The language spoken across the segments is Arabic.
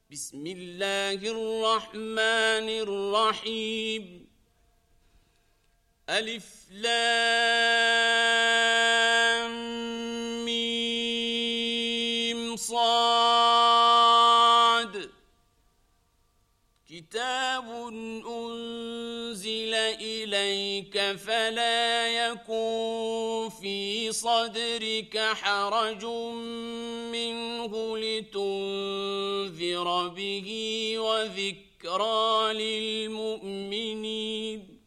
بسم الله الرحمن الرحيم. ألف لام ميم صاد. كتاب أنزل إليك فلا يكن في صدرك حرج منه لتنذر به وذكرى للمؤمنين.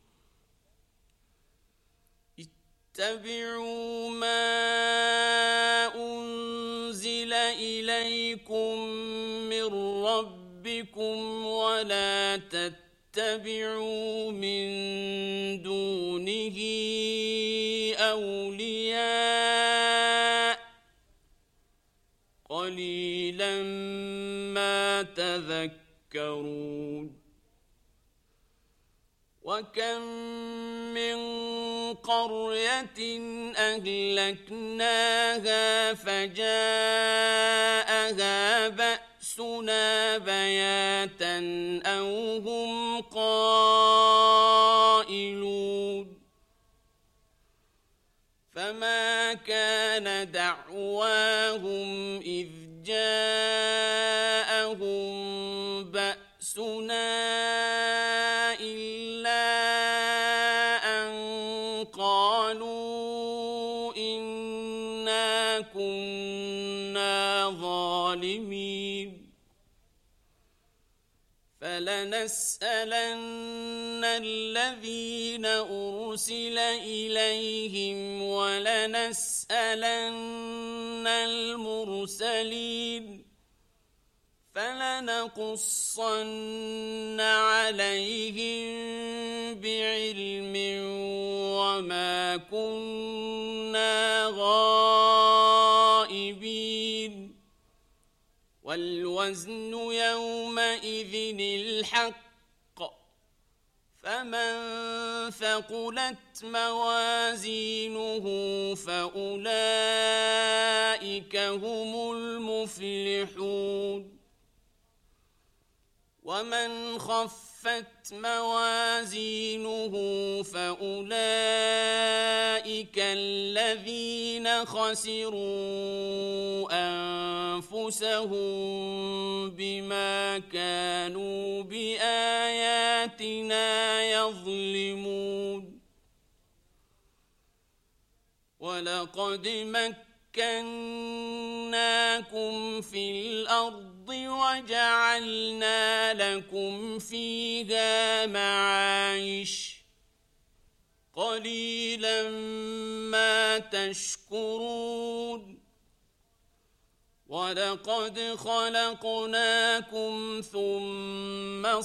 اتبعوا ما أنزل إليكم من ربكم ولا تتبعوا من دونه أولياء قليلا ما تذكرون. وكم من قرية أهلكناها فجاءها بأسنا بياتا أو هم قائلون. فما كان دعواهم إذ جاءهم بأسنا إلا أن قالوا إنا كنا ظالمين. فلنسألن الذين أرسل إليهم ولنسألن المرسلين. فلنقصن عليهم بعلم وما كنا غائبين. والوزن يومئذ الحق. فمن ثقلت موازينه فأولئك هم المفلحون. ومن خفت موازينه فأولئك الذين خسروا أنفسهم بما كانوا بآياتنا يظلمون. ولقد مكناكم في الأرض وجعلنا لكم فيها معايش قليلا ما تشكرون. ولقد خلقناكم ثم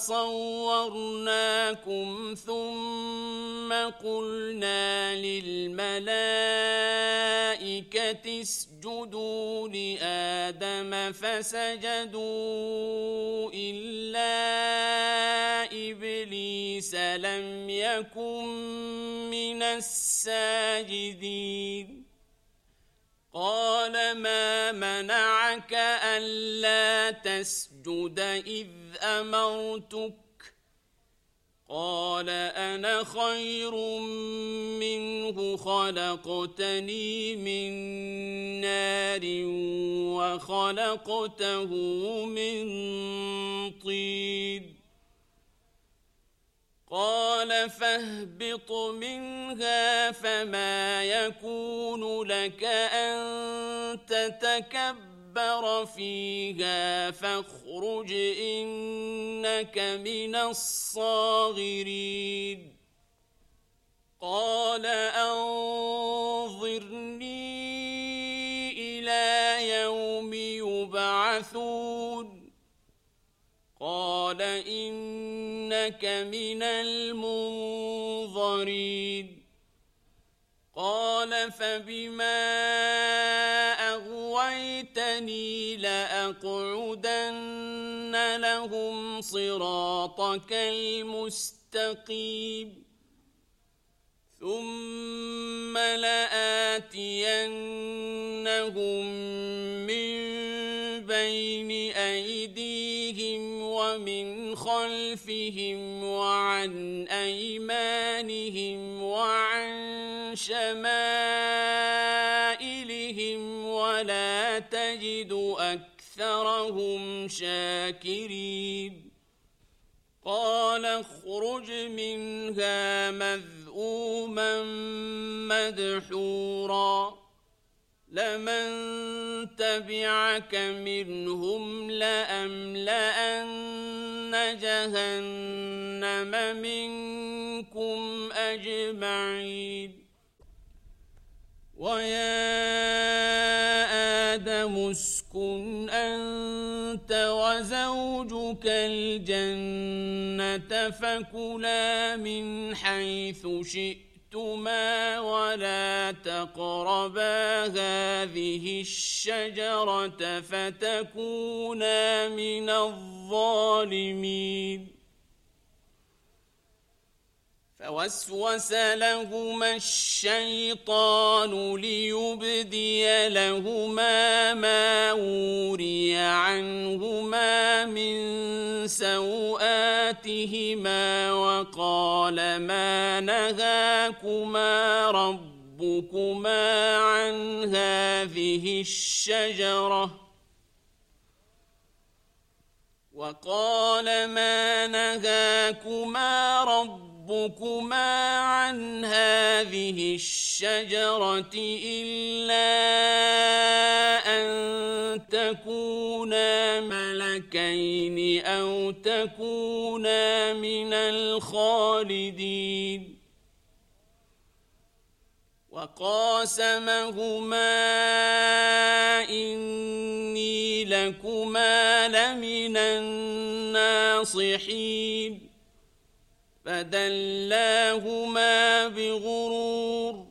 صورناكم ثم قلنا للملائكة اسجدوا لآدم فسجدوا إلا إبليس لم يكن من الساجدين. قال ما منعك ألا تسجد إذ أمرتك؟ قال أنا خير منه خلقتني من نار وخلقته من طين. قال فاهبط منها فما يكون لك أن تتكبر فيها فاخرج إنك من الصاغرين. قال أنظرني إلى يوم يبعثون. قال إنك من المنظرين. قال فبما أغويتني لأقعدن لهم صراطك المستقيم. ثم لآتينهم من بين أيديهم ومن خلفهم وعن أيمانهم وعن شمائلهم ولا تجد أكثرهم شاكرين قال اخرج منها مذءوما مدحورا لمن تبعك منهم لأملأن جهنم منكم أجمعين ويا آدم اسكن أنت وزوجك الجنة فكلا من حيث شئتما ولا تقربا هذه الشجرة فتكونا من الظالمين فوسوس لهما الشيطان ليبدي لهما ما وري عنهما من سوآتهما وقال ما نهاكما ربكما عن هذه الشجرة إلا أن تكونا ملكين أو تكونا من الخالدين وقاسمهما إني لكما لمن الناصحين فدلاهما بغرور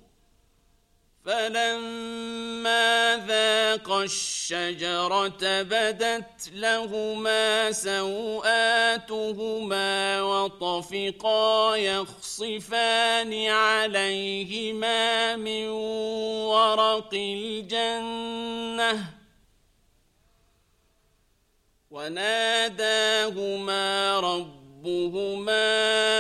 فلما ذاقا الشجرة بدت لهما سوآتهما وطفقا يخصفان عليهما من ورق الجنة وناداهما ربهما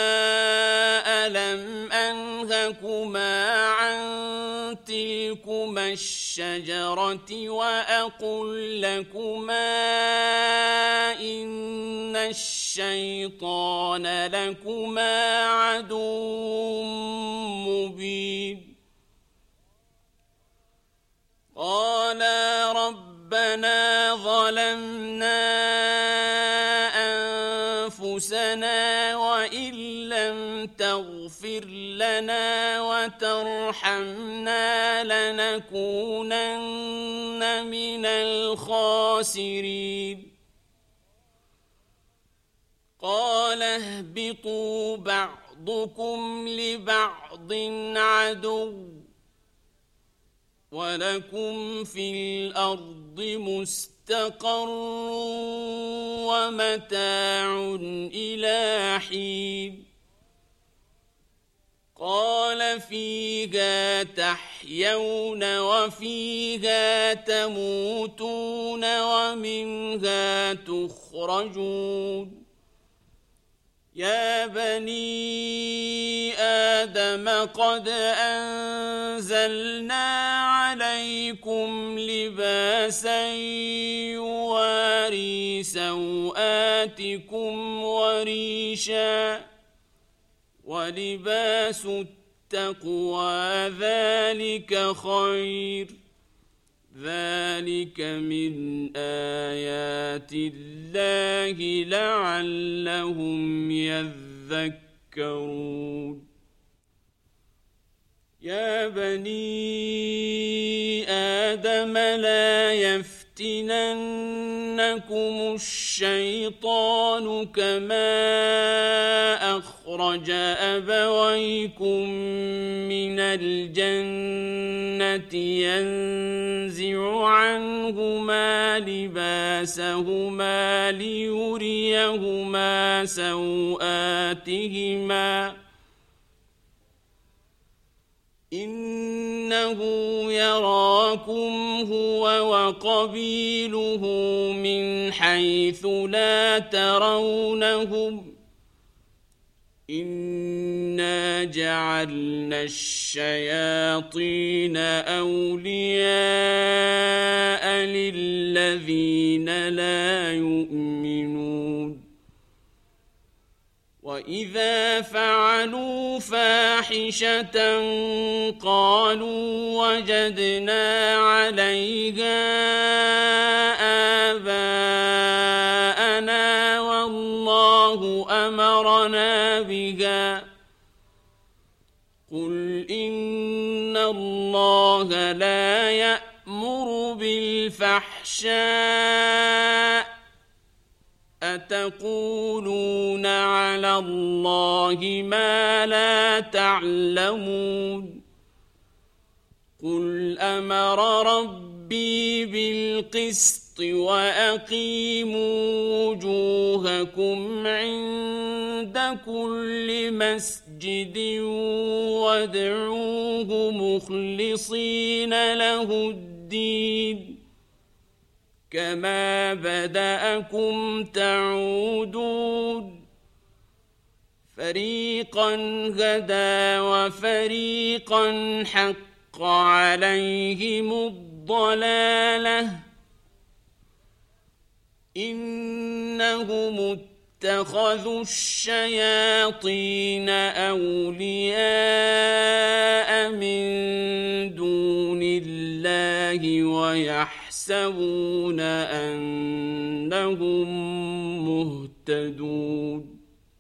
ألم أنهكما عن تلكما الشجرة وأقل لكما إن الشيطان لكما عدو مبين قالا ربنا ظلمنا أنفسنا وإن لم تغفر لنا وترحمنا لنكونن من الخاسرين قال اهبطوا بعضكم لبعض عدو ولكم في الأرض مستقر ومتاع إلى حين قال فيها تحيون وفيها تموتون ومنها تخرجون يا بني آدم قد أنزلنا عليكم لباسا يواري سوآتكم وريشا ولباس التقوى ذلك خير ذلك من آيات الله لعلهم يذكرون يا بني آدم لا يفتننكم الشيطان كما أخرج أبويكم من الجنة ينزع عنهما لباسهما ليريهما سوآتهما إنه يراكم هو وقبيله من حيث لا ترونهم إنا جعلنا الشياطين أولياء للذين لا يؤمنون وإذا فعلوا فاحشة قالوا وجدنا عليها آباءنا والله أمرنا بها قل إن الله لا يأمر بالفحشاء أتقولون على الله ما لا تعلمون قل أمر ربي بالقسط وأقيموا وجوهكم عند كل مسجد وادعوه مخلصين له الدين كما بدأكم تعودون فريقا هدى وفريقا حق عليهم الضلالة إنهم اتخذوا الشياطين أولياء من دون الله ويحسبون أنهم مهتدون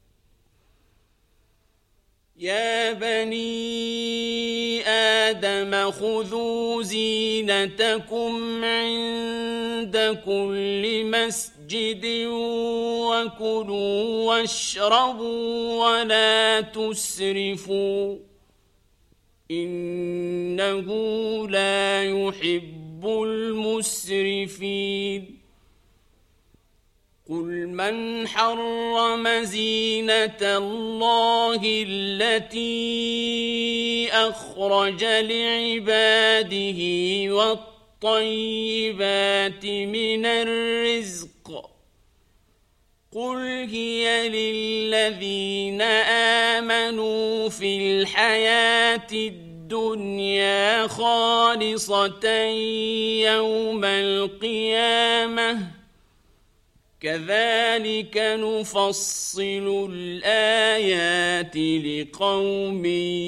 يا بني آدم خذوا زينتكم عند كل مسجد وكلوا واشربوا ولا تسرفوا إنه لا يحب المسرفين قل من حرم زينة الله التي أخرج لعباده والطيبات من الرزق قل هي للذين آمنوا في الحياة الدنيا خالصة يوم القيامة كذلك نفصل الآيات لقوم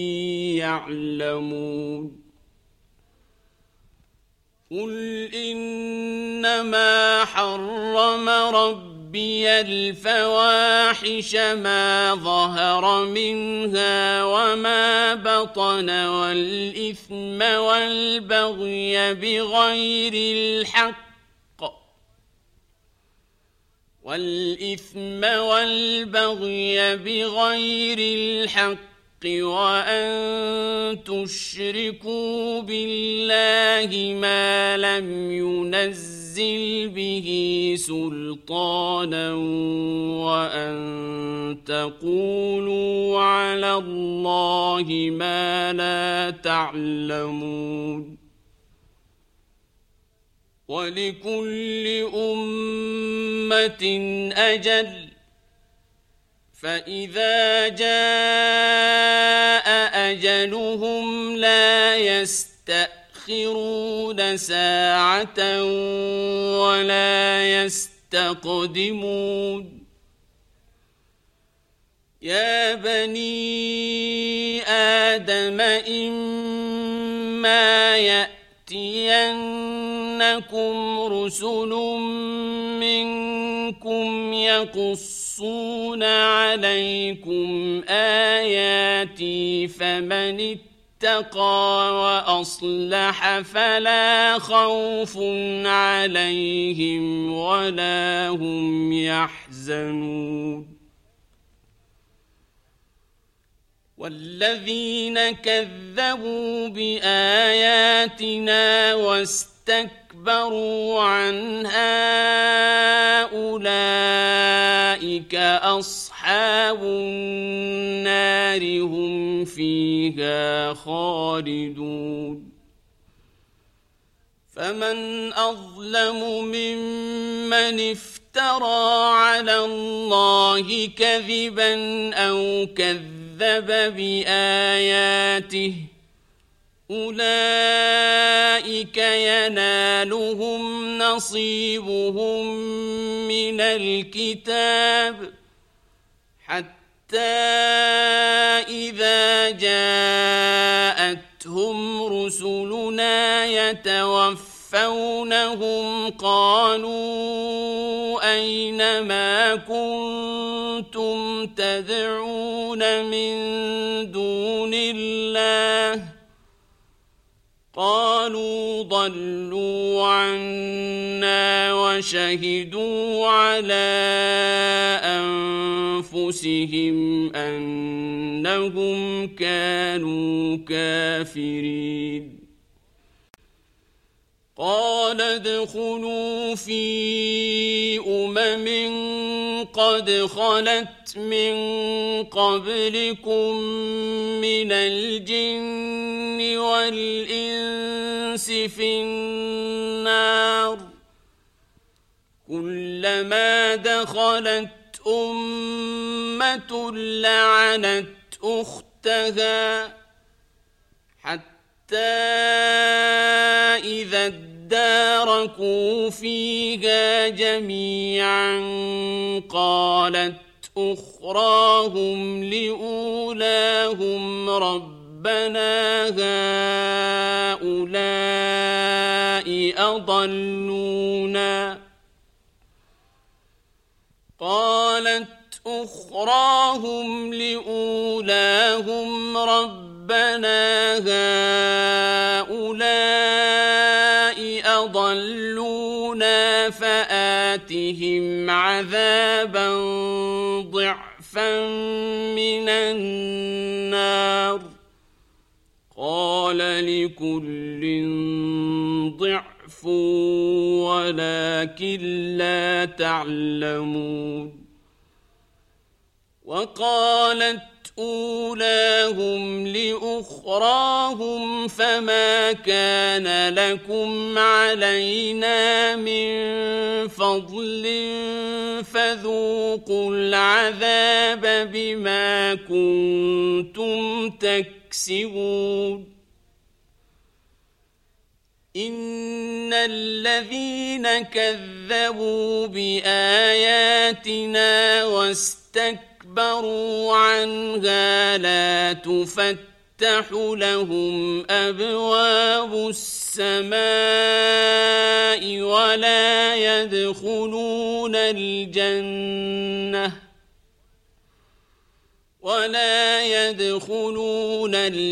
يعلمون قل إنما حرم ربي الفواحش ما ظهر منها وما بطن والإثم والبغي بغير الحق وأن تشركوا بالله ما لم ينزل به سلطانا وأن تقولوا على الله ما لا تعلمون ولكل أمة أجل فإذا جاء أجلهم لا يستأخرون ساعة ولا يستقدمون يا بني آدم إما يأتينكم رسل منكم يقصون عليكم آياتي فمن اتقى وأصلح فلا خوف عليهم ولا هم يحزنون والذين كذبوا بآياتنا واستكبروا عنها أولئك أولئك أصحاب النار هم فيها خالدون فمن أظلم ممن افترى على الله كذبا أو كذب بآياته أولئك ينالهم نصيبهم من الكتاب حتى إذا جاءتهم رسلنا يتوفونهم قالوا أين ما كنتم تدعون من دون الله قالوا ضلوا عنا وشهدوا على أنفسهم أنهم كانوا كافرين قال ادخلوا في قد خلت من قبلكم من الجن والإنس في النار كلما دخلت أمة لعنت أختها حتى إذا اداركوا فيها جميعا قالت أخراهم لأولاهم ربنا هؤلاء أضلونا فآتهم عذابا ضعفا من النار قال لكل ضعف ولكن لا تعلمون وقالت أولاهم لأخراهم فما كان لكم علينا من فضل فذوقوا العذاب بما كنتم تكسبون إن الذين كذبوا بآياتنا واستكبروا عنها لا تفتح لهم أبواب السماء ولا يدخلون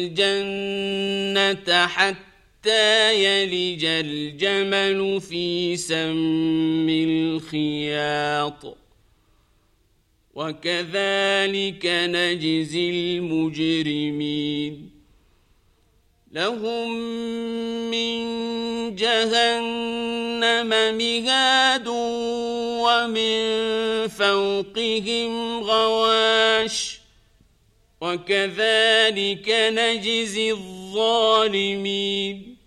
الجنة حتى يلج الجمل في سم الخياط وكذلك نجزي المجرمين لهم من جهنم مهاد ومن فوقهم غواش وكذلك نجزي الظالمين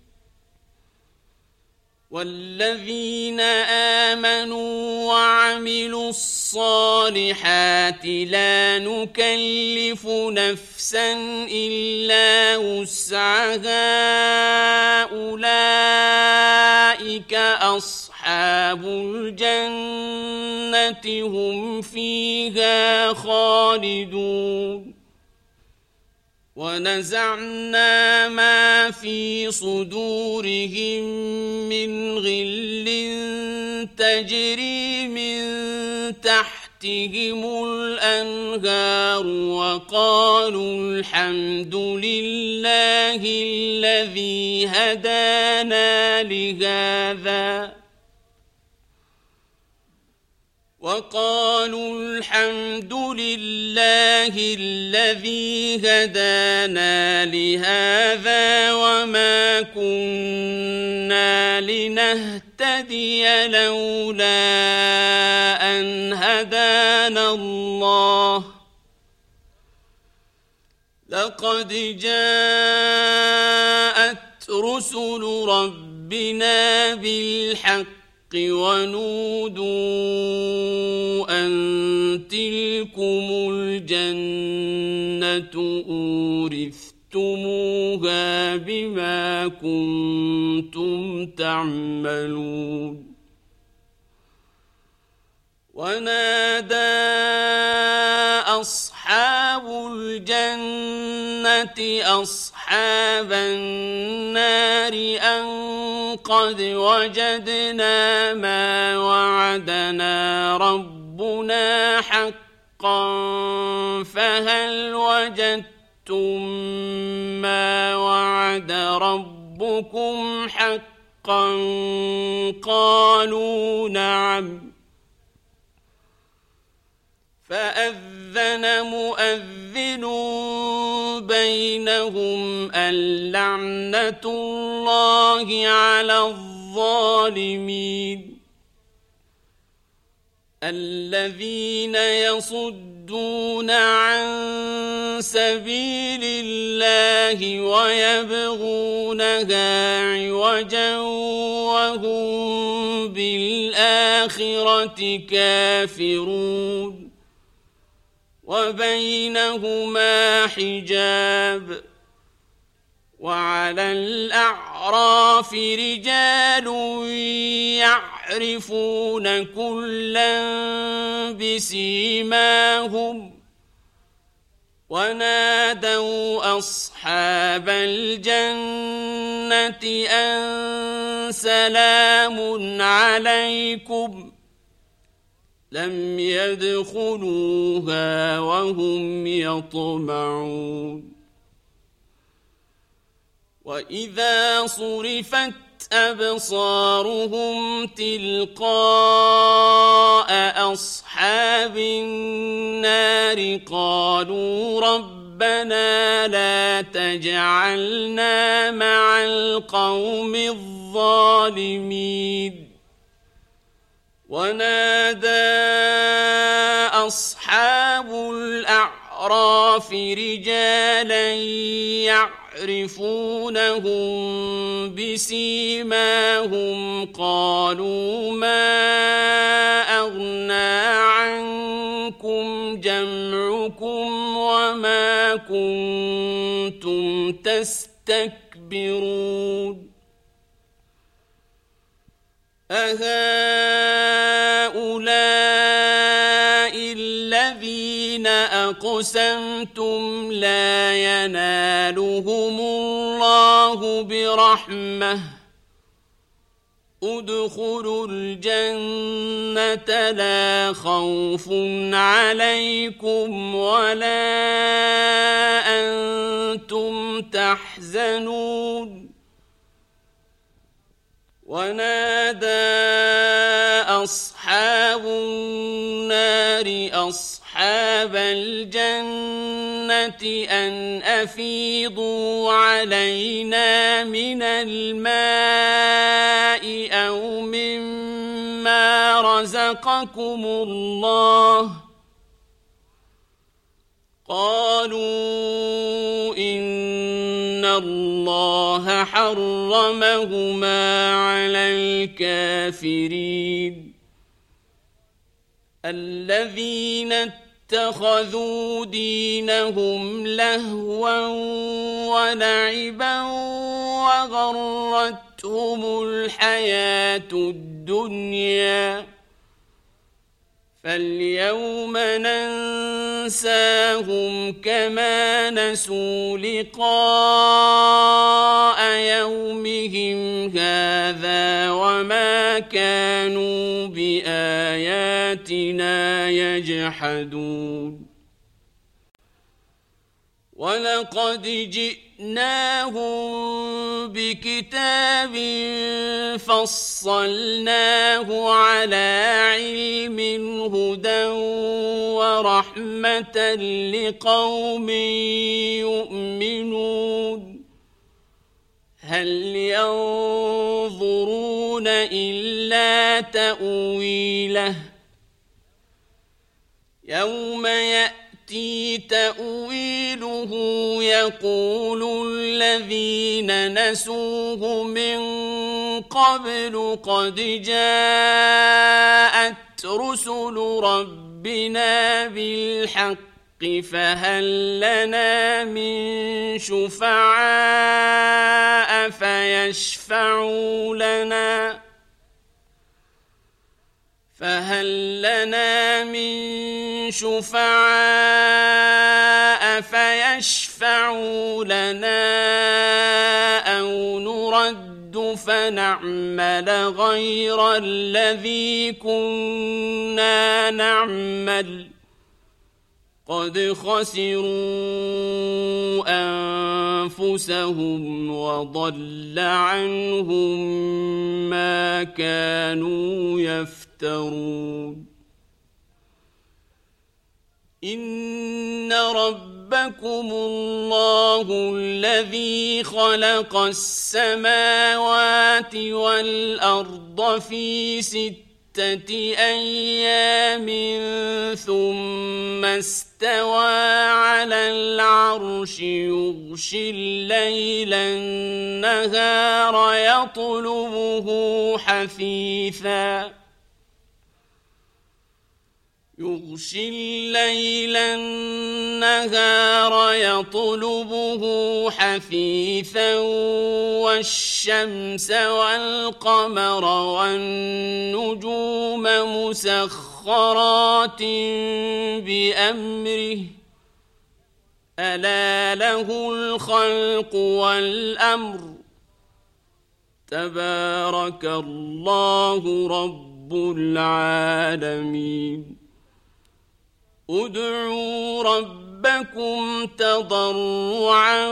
والذين آمنوا وعملوا الصالحات لا نكلف نفسا إلا وسعها أولئك أصحاب الجنة هم فيها خالدون ونزعنا ما في صدورهم من غل تجري من تحتهم الأنهار وقالوا الحمد لله الذي هدانا لهذا وما كنا لنهتدي لولا أن هدانا هدانا الله لقد جاءت رسل ربنا بالحق ونودوا أن تلكم الجنة أورثتموها بما كنتم تعملون ونادى أصحاب الجنة أصحاب النار أن قد وجدنا ما وعدنا ربنا حقا فهل وجدتم ما وعد ربكم حقا قالوا نعم فأذن مؤذن بينهم اللعنة الله على الظالمين الذين يصدون عن سبيل الله ويبغونها عوجا وهم بالآخرة كافرون وبينهما حجاب وعلى الأعراف رجال يعرفون كلا بسيماهم ونادوا أصحاب الجنة أن سلام عليكم لم يدخلوها وهم يطمعون وإذا صرفت أبصارهم تلقاء أصحاب النار قالوا ربنا لا تجعلنا مع القوم الظالمين ونادى أصحاب الأعراف رجالا يعرفونهم بسيماهم قالوا ما أغنى عنكم جمعكم وما كنتم تستكبرون أهؤلاء الذين أقسمتم لا ينالهم الله برحمة ادخلوا الجنة لا خوف عليكم ولا أنتم تحزنون ونادى أصحاب النار أصحاب الجنة أن أفيضوا علينا من الماء أو مما رزقكم الله قالوا إن الله حرمهما على الكافرين الذين اتخذوا دينهم لهوا ولعبا وغرتهم الحياة الدنيا فاليوم ننساهم كما نسوا لقاء يومهم هذا وما كانوا بآياتنا يجحدون ولقد جئناهم بكتاب فصلناه على علم هدى ورحمة لقوم يؤمنون هل ينظرون إلا تأويله يوم يأتي تأويله يقول الذين نسوه من قبل قد جاءت رسل ربنا بالحق فهل لنا من شفعاء فيشفعوا لنا أو نرد فنعمل غير الذي كنا نعمل قد خسروا أنفسهم وضل عنهم ما كانوا يفترون إن ربكم الله الذي خلق السماوات والأرض في 6 أيام ثم استوى على العرش يغشي الليل النهار يطلبه حثيثا والشمس والقمر والنجوم مسخرات بأمره ألا له الخلق والأمر تبارك الله رب العالمين ادعوا ربكم تضرعا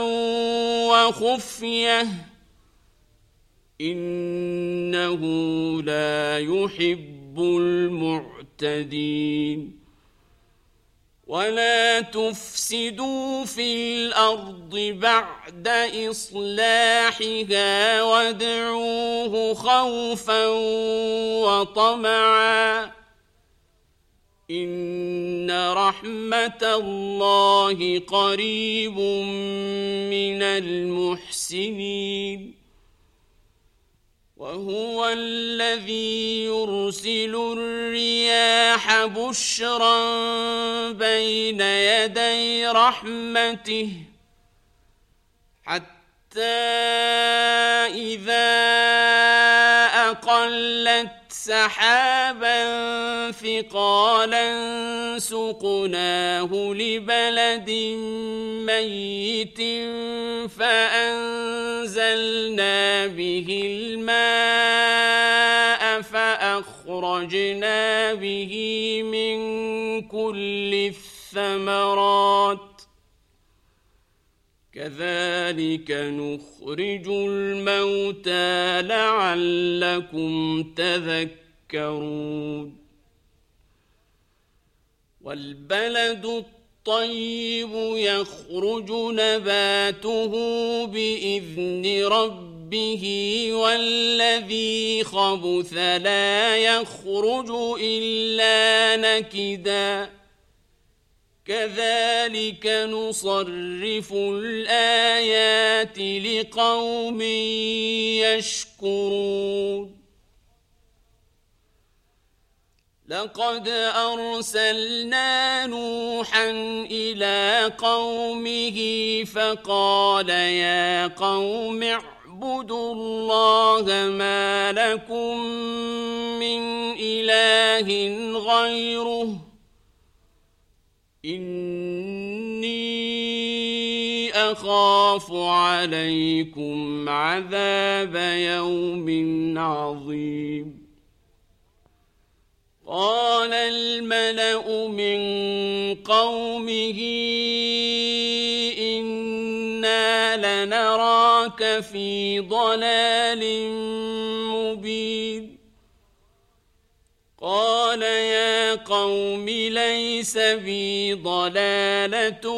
وخفية إنه لا يحب المعتدين ولا تفسدوا في الأرض بعد إصلاحها وادعوه خوفا وطمعا إن رحمة الله قريب من المحسنين وهو الذي يرسل الرياح بشرا بين يدي رحمته حتى إذا أقلت سحابا ثقالا سقناه لبلد ميت فأنزلنا به الماء فأخرجنا به من كل الثمرات كذلك نخرج الموتى لعلكم تذكرون والبلد الطيب يخرج نباته بإذن ربه والذي خبث لا يخرج إلا نكدا كذلك نصرف الآيات لقوم يشكرون لقد أرسلنا نوحا إلى قومه فقال يا قوم اعبدوا الله ما لكم من إله غيره إني أخاف عليكم عذاب يوم عظيم قال الملأ من قومه إنا لنراك في ضلال مبين قال يا قوم ليس بي ضلالة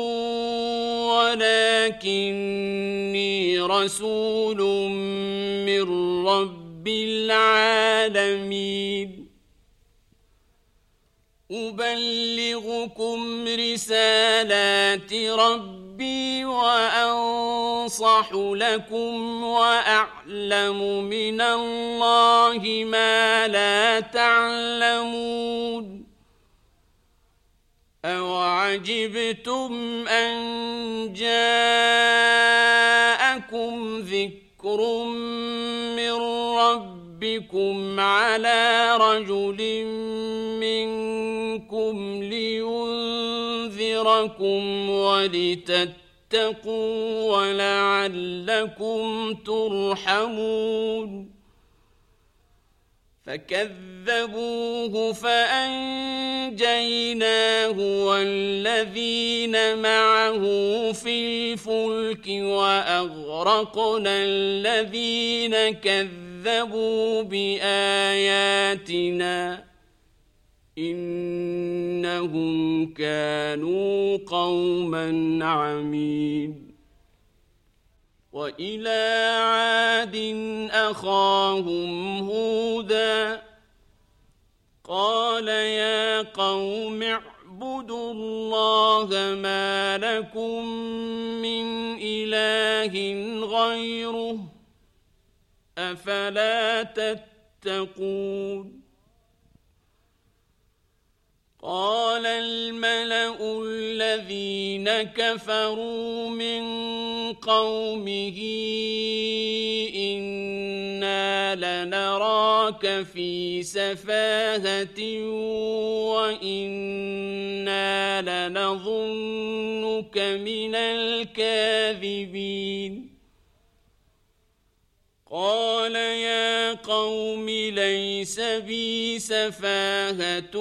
ولكني رسول من رب العالمين أبلغكم رسالات ربي وأنصح لكم وأعلم من الله ما لا تعلمون أوعجبتم أن جاءكم ذكر من ربكم على رجل منكم لينذركم ولتتقوا ولعلكم ترحمون فكذبوه فأنجيناه والذين معه في الفلك وأغرقنا الذين كذبوا بآياتنا إنهم كانوا قوما عمين وإلى عاد أخاهم هودا قال يا قوم اعبدوا الله ما لكم من إله غيره أفلا تتقون قال الملأ الذين كفروا من قومه إنا لنراك في سفاهة وإنا لنظنك من الكاذبين قال يا قوم ليس بي سفاهة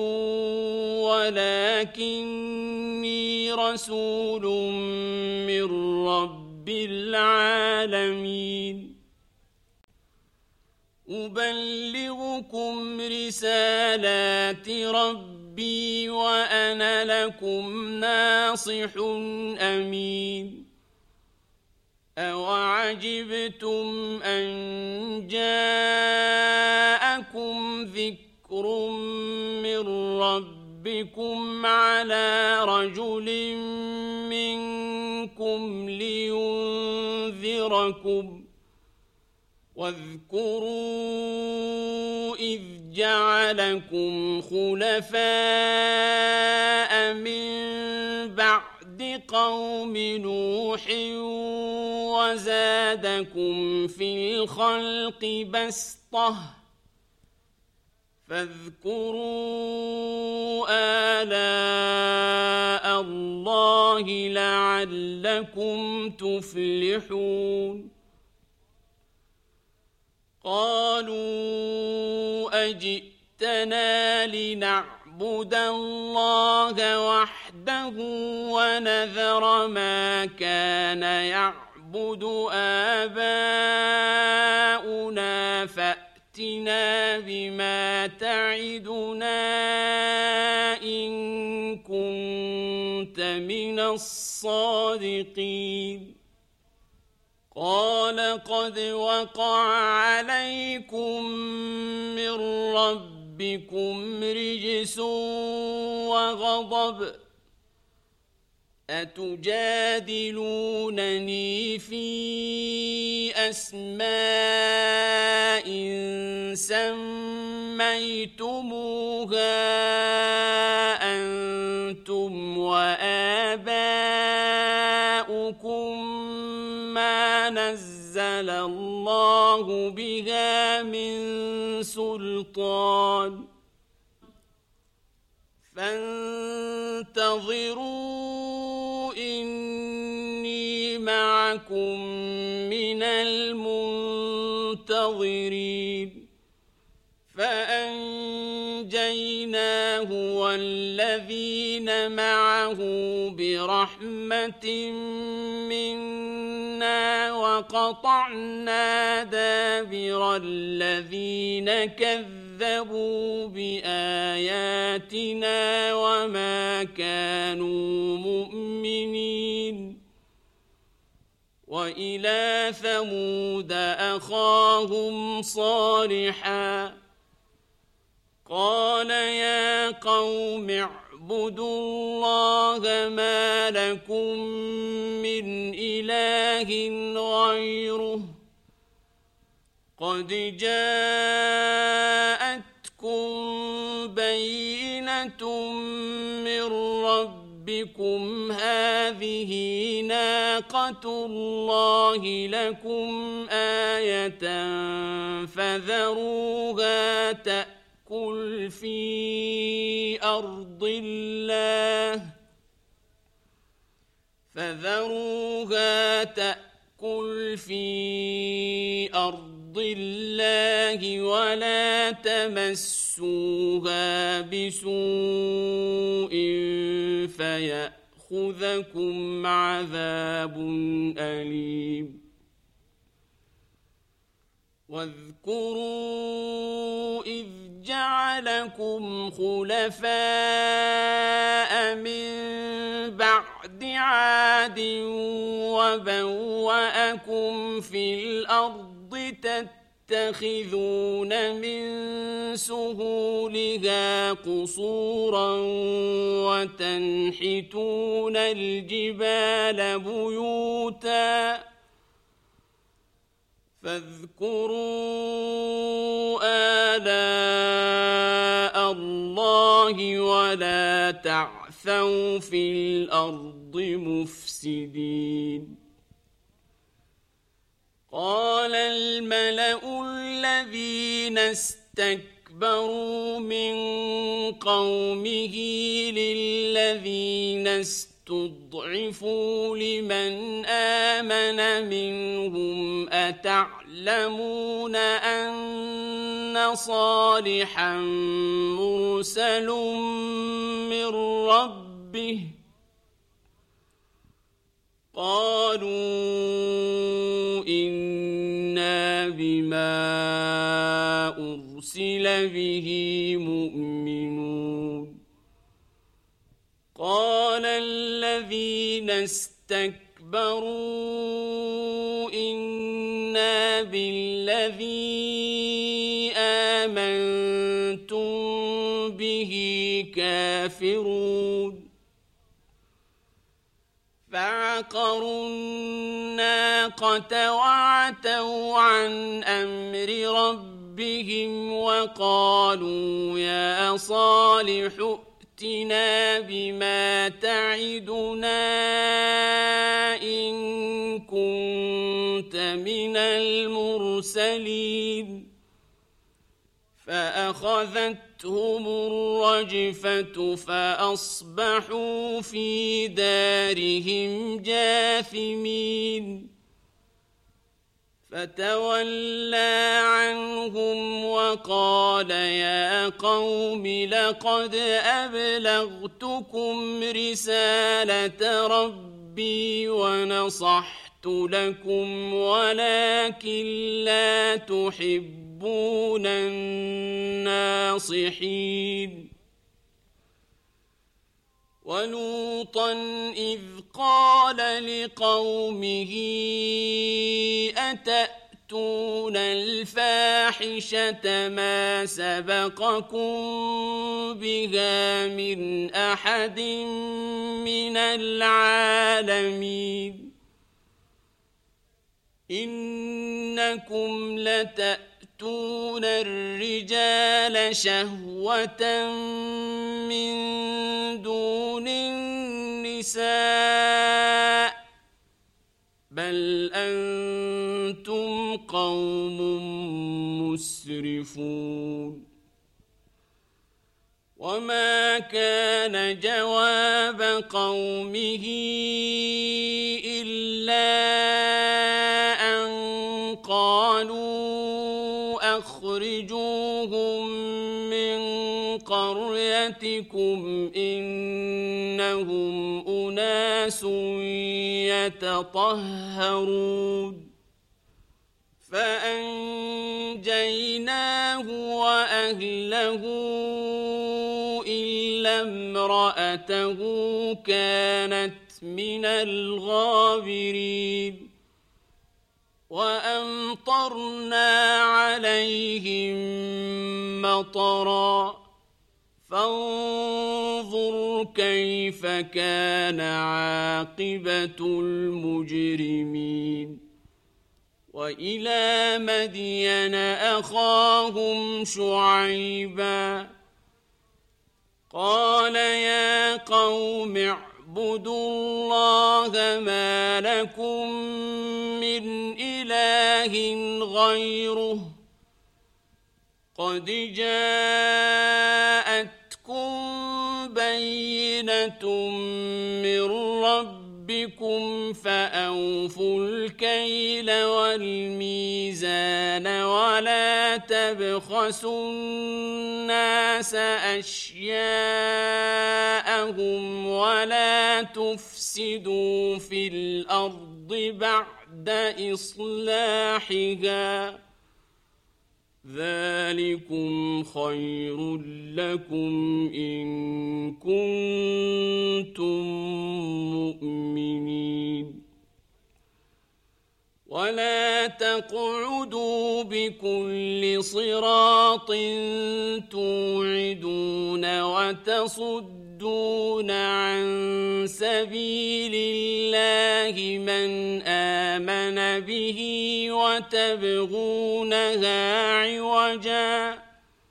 ولكني رسول من رب العالمين أبلغكم رسالات ربي وأنا لكم ناصح أمين أوعجبتم أن جاءكم ذكر من ربكم على رجل منكم لينذركم واذكروا إذ جعلكم خلفاء من بعد قوم نوح وزادكم في الخلق بسطة فاذكروا آلاء الله لعلكم تفلحون قالوا أجئتنا لنعبد الله وحده ونذر ما كان يعبد آباؤنا فأتنا بما تعدنا إن كنت من الصادقين قال قد وقع عليكم من ربكم رجس وغضب أتجادلونني في أسماء سميتموها أنتم وآباؤكم ما نزل الله بها من سلطان فانتظروا إني معكم من المنتظرين فأنجيناه والذين معه برحمة منا وقطعنا دابر الذين كذبوا بآياتنا وما كانوا مؤمنين وإلى ثمود أخاهم صالحا قال يا قوم اعبدوا الله ما لكم من إله غيره قد جاءتكم بينة من ربكم هذه ناقة الله لكم آية فذروها تأكل في أرض الله ولا تمسوها بسوء فيأخذكم عذاب أليم واذكروا إذ جعلكم خلفاء من بعد عاد وبوأكم في الأرض تتخذون من سهولها قصورا وتنحتون الجبال بيوتا فاذكروا آلاء الله ولا تعثوا في الأرض مفسدين قال الملأ الذين استكبروا من قومه للذين استضعفوا لمن آمن منهم أتعلمون أن صالحا مرسل من ربه قالوا إنا بما أرسل به مؤمنون قال الذين استكبروا إنا بالذي آمنتم به كافرون فعقروا الناقة وعتوا عن أمر ربهم وقالوا يا صالح ائتنا بما تعدنا إن كنت من المرسلين فأخذتهم الرجفة فأصبحوا في دارهم جاثمين فتولى عنهم وقال يا قوم لقد أبلغتكم رسالة ربي ونصحت لكم ولكن لا تحبون الناصحين ولوطا إذ قال لقومه أتأتون الفاحشة ما سبقكم بها من أحد من العالمين إنكم لتأتون الرجال شهوة من دون النساء بل أنتم قوم مسرفون وما كان جواب قومه إلا أن قالوا أخرجوهم من قريتكم إنهم أناس يتطهرون فأنجيناه وأهله إلا امرأته كانت من الغابرين وأمطرنا عليهم مطرًا فانظر كيف كان عاقبة المجرمين وإلى مدين أخاهم شعيبا قال يا قوم اعبدوا الله ما لكم من إله غيره قد جاءتكم بينة من ربكم فأوفوا الكيل والميزان ولا تبخسوا الناس أشياءهم ولا تفسدوا في الأرض بعد إصلاحها ذلكم خير لكم إن كنتم مؤمنين ولا تقعدوا بكل صراط توعدون وتصدون عن سبيل الله من آمن به وتبغونها عوجا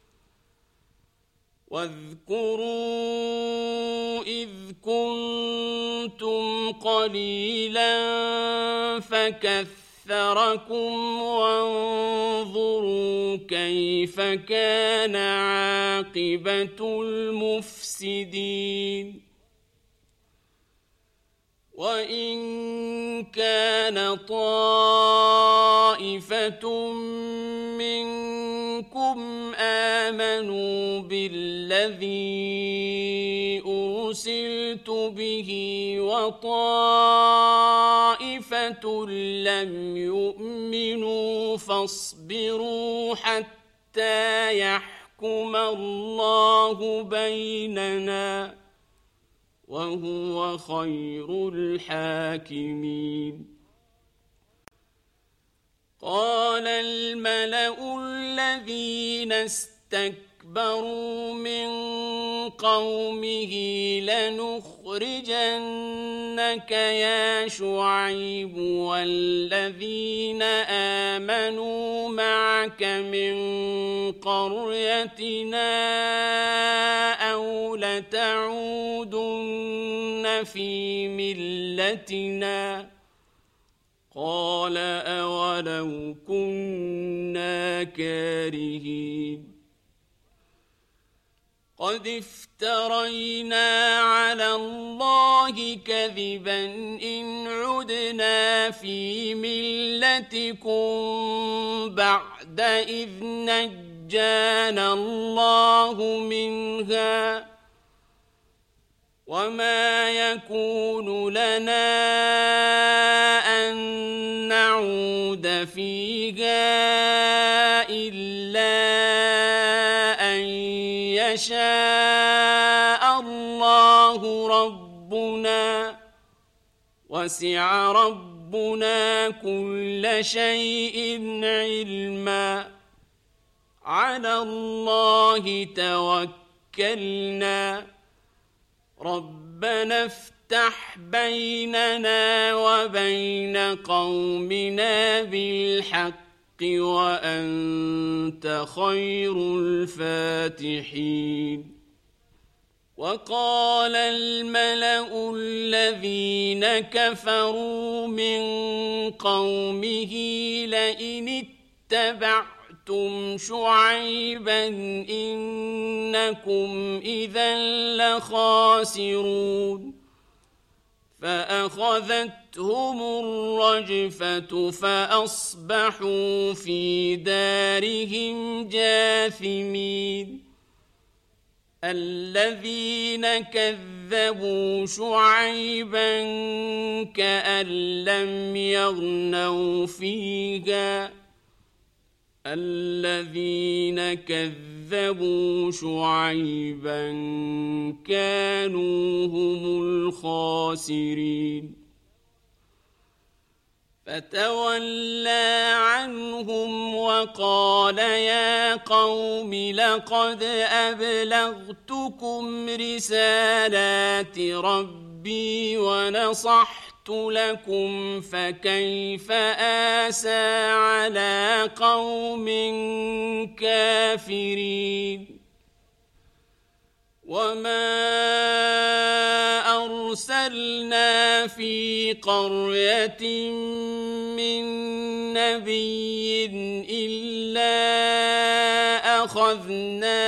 واذكروا إذ كنتم قليلا فكثركم وانظروا كيف كان عاقبة المفسدين وإن كان طائفة منكم آمنوا بالذي أرسلت به وطائفة لم يؤمنوا فاصبروا حتى يحكم الله بيننا وهو خير الحاكمين قال الملأ الذين استكبروا من قومه لنخرجنك يا شعيب والذين آمنوا معك من قريتنا أو لتعودن في ملتنا قال أولو كنا كارهين قد افترينا على الله كذبا إن عدنا في ملتكم بعد إذ نجانا الله منها وما يكون لنا أن نعود فيها إلا أن يشاء الله ربنا وسع ربنا كل شيء علما على الله توكلنا ربنا افتح بيننا وبين قومنا بالحق وأنت خير الفاتحين وقال الملأ الذين كفروا من قومه لئن اتبعتم شعيبا إنكم إذا لخاسرون فأخذتهم الرجفة فأصبحوا في دارهم جاثمين الذين كذبوا شعيبا كأن لم يغنوا فيها الذين كذبوا شعيبا كانوا هم الخاسرين فتولى عنهم وقال يا قوم لقد أبلغتكم رسالات ربي ونصحت لكم فكيف آسى على قوم كافرين وما أرسلنا في قرية من نبي إلا أخذنا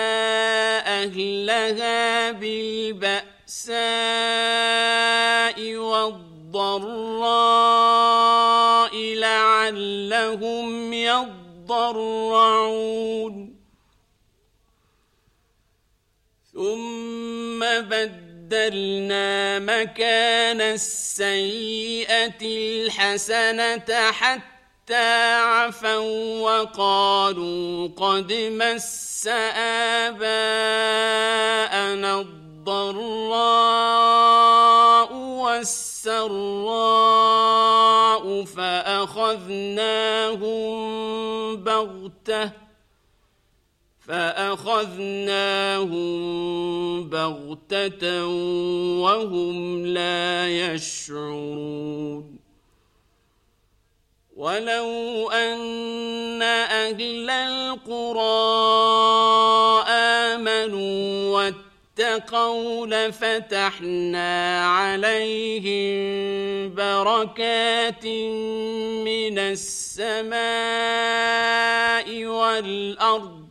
أهلها بالبأساء والضراء لعلهم يضرعون ثم بدلنا مكان السيئة الحسنة حتى عفوا وقالوا قد مس آباءنا الضراء والسراء فأخذناهم بغتة وهم لا يشعرون ولو أن أهل القرى آمنوا واتقوا لفتحنا عليهم بركات من السماء والأرض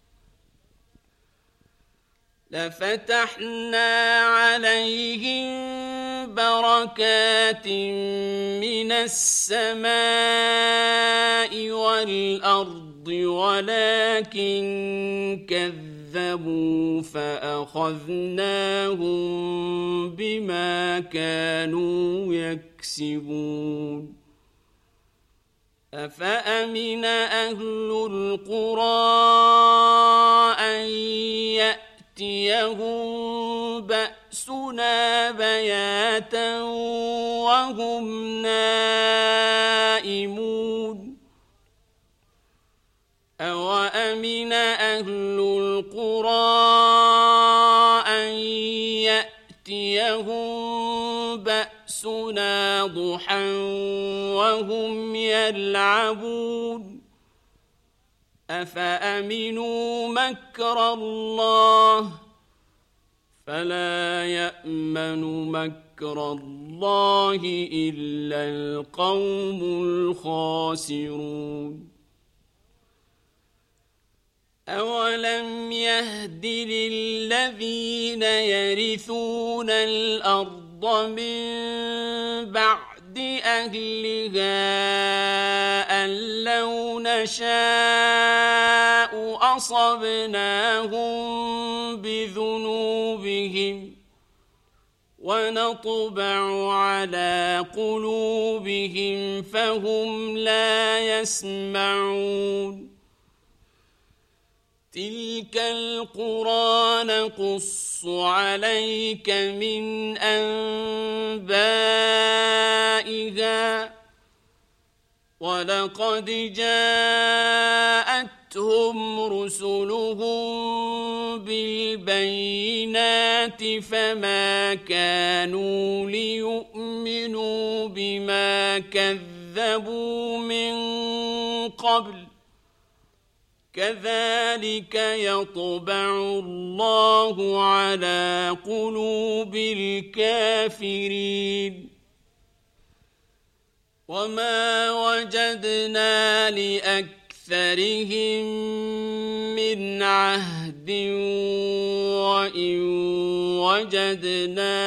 ولكن كذبوا فأخذناهم بما كانوا يكسبون أفأمن أهل القرى أن يأتيهم بأسنا بياتا وهم نائمون أوأمن أهل القرى أن يأتيهم بأسنا ضحى وهم يلعبون أفأمنوا مكر الله فلا يأمن مكر الله إلا القوم الخاسرون أولم يهد للذين يرثون الأرض من بعد أهلها أن لو نشاء أصبناهم بذنوبهم ونطبع على قلوبهم فهم لا يسمعون تلك القرى نقص عليك من أنبائها ولقد جاءتهم رسلهم بالبينات فما كانوا ليؤمنوا بما كذبوا من قبل كذلك يطبع الله على قلوب الكافرين وما وجدنا لأكثرهم من عهد وإن وجدنا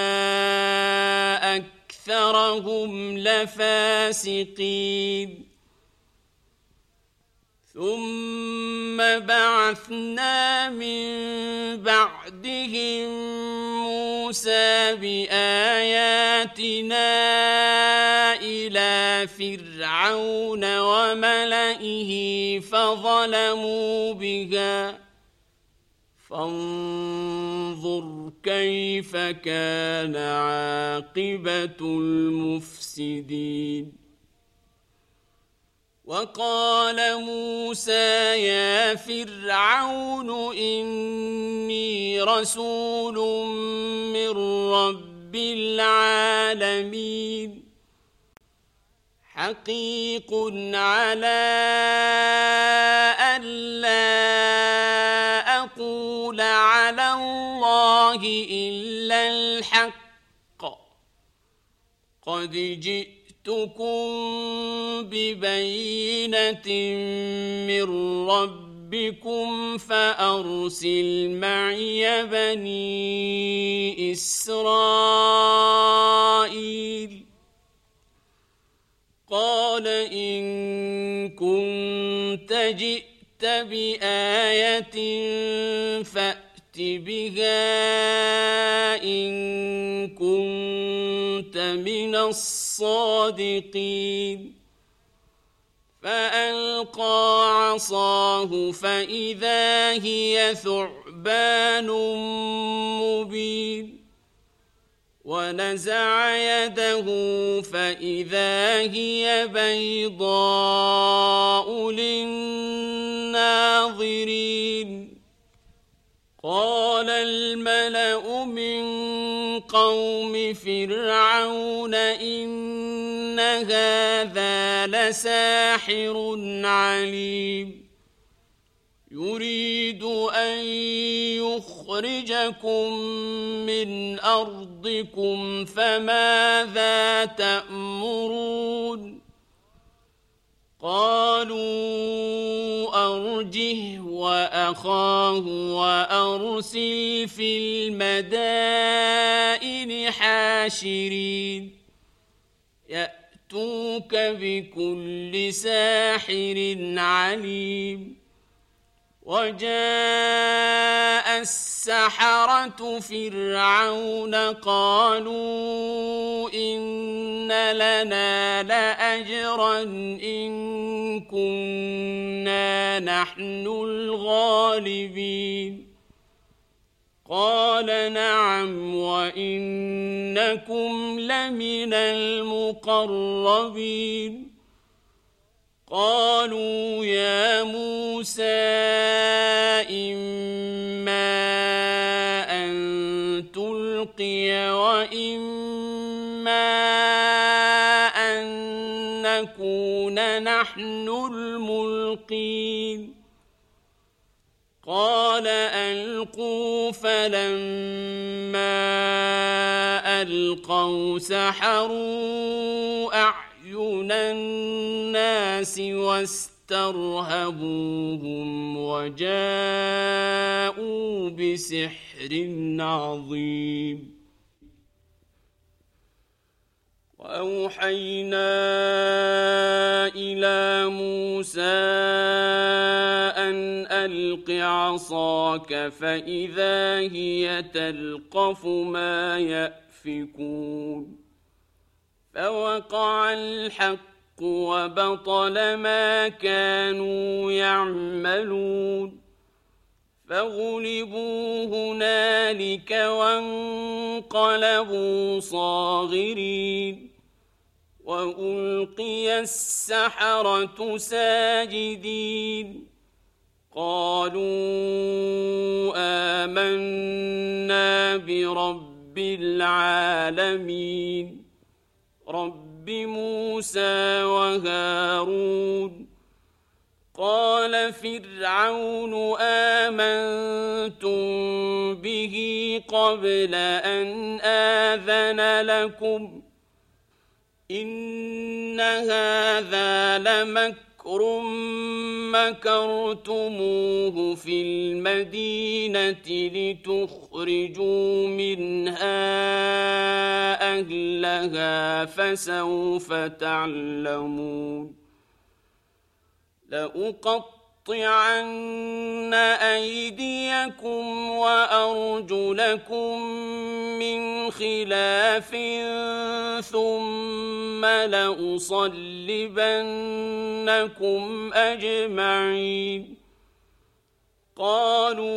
أكثرهم لفاسقين ثم بعثنا من بعدهم موسى بآياتنا إلى فرعون وملئه فظلموا بها فانظر كيف كان عاقبة المفسدين وقال موسى يا فرعون إني رسول من رب العالمين حقيق على ألا أقول على الله إلا الحق قد جئتكم ببينة من ربكم فأرسل معي بني إسرائيل قال إن كنت جئت بآية فأت بها إن كنت من الصادقين فألقى عصاه فإذا هي ثعبان مبين ونزع يده فإذا هي بيضاء للناظرين قال الملأ من قوم فرعون إن هذا لساحر عليم يريد أن يخرجكم من أرضكم فماذا تأمرون قالوا أرجه وأخاه وأرسل في المدائن حاشرين يأتوك بكل ساحر عليم وجاء السحرة فرعون قالوا إن لنا لأجرا إن كنا نحن الغالبين قال نعم وإنكم لمن المقربين قالوا يا موسى إما أن تلقي وإما أن نكون نحن الملقين قال ألقوا فلما ألقوا سحروا أعين الناس واسترهبوهم وجاءوا بسحر عظيم وأوحينا إلى موسى أن ألق عصاك فإذا هي تلقف ما يأفكون فوقع الحق وبطل ما كانوا يعملون فغلبوا هنالك وانقلبوا صاغرين وألقي السحرة ساجدين قالوا آمنا برب العالمين رب موسى وهارون قال فرعون آمنتم به قبل أن آذن لكم إن هذا لمكر مكرتموه في المدينة لتخرجوا منها أهلها فسوف تعلمون لأقطعن أيديكم وأرجلكم من خلاف ثم لأصلبنكم أجمعين قالوا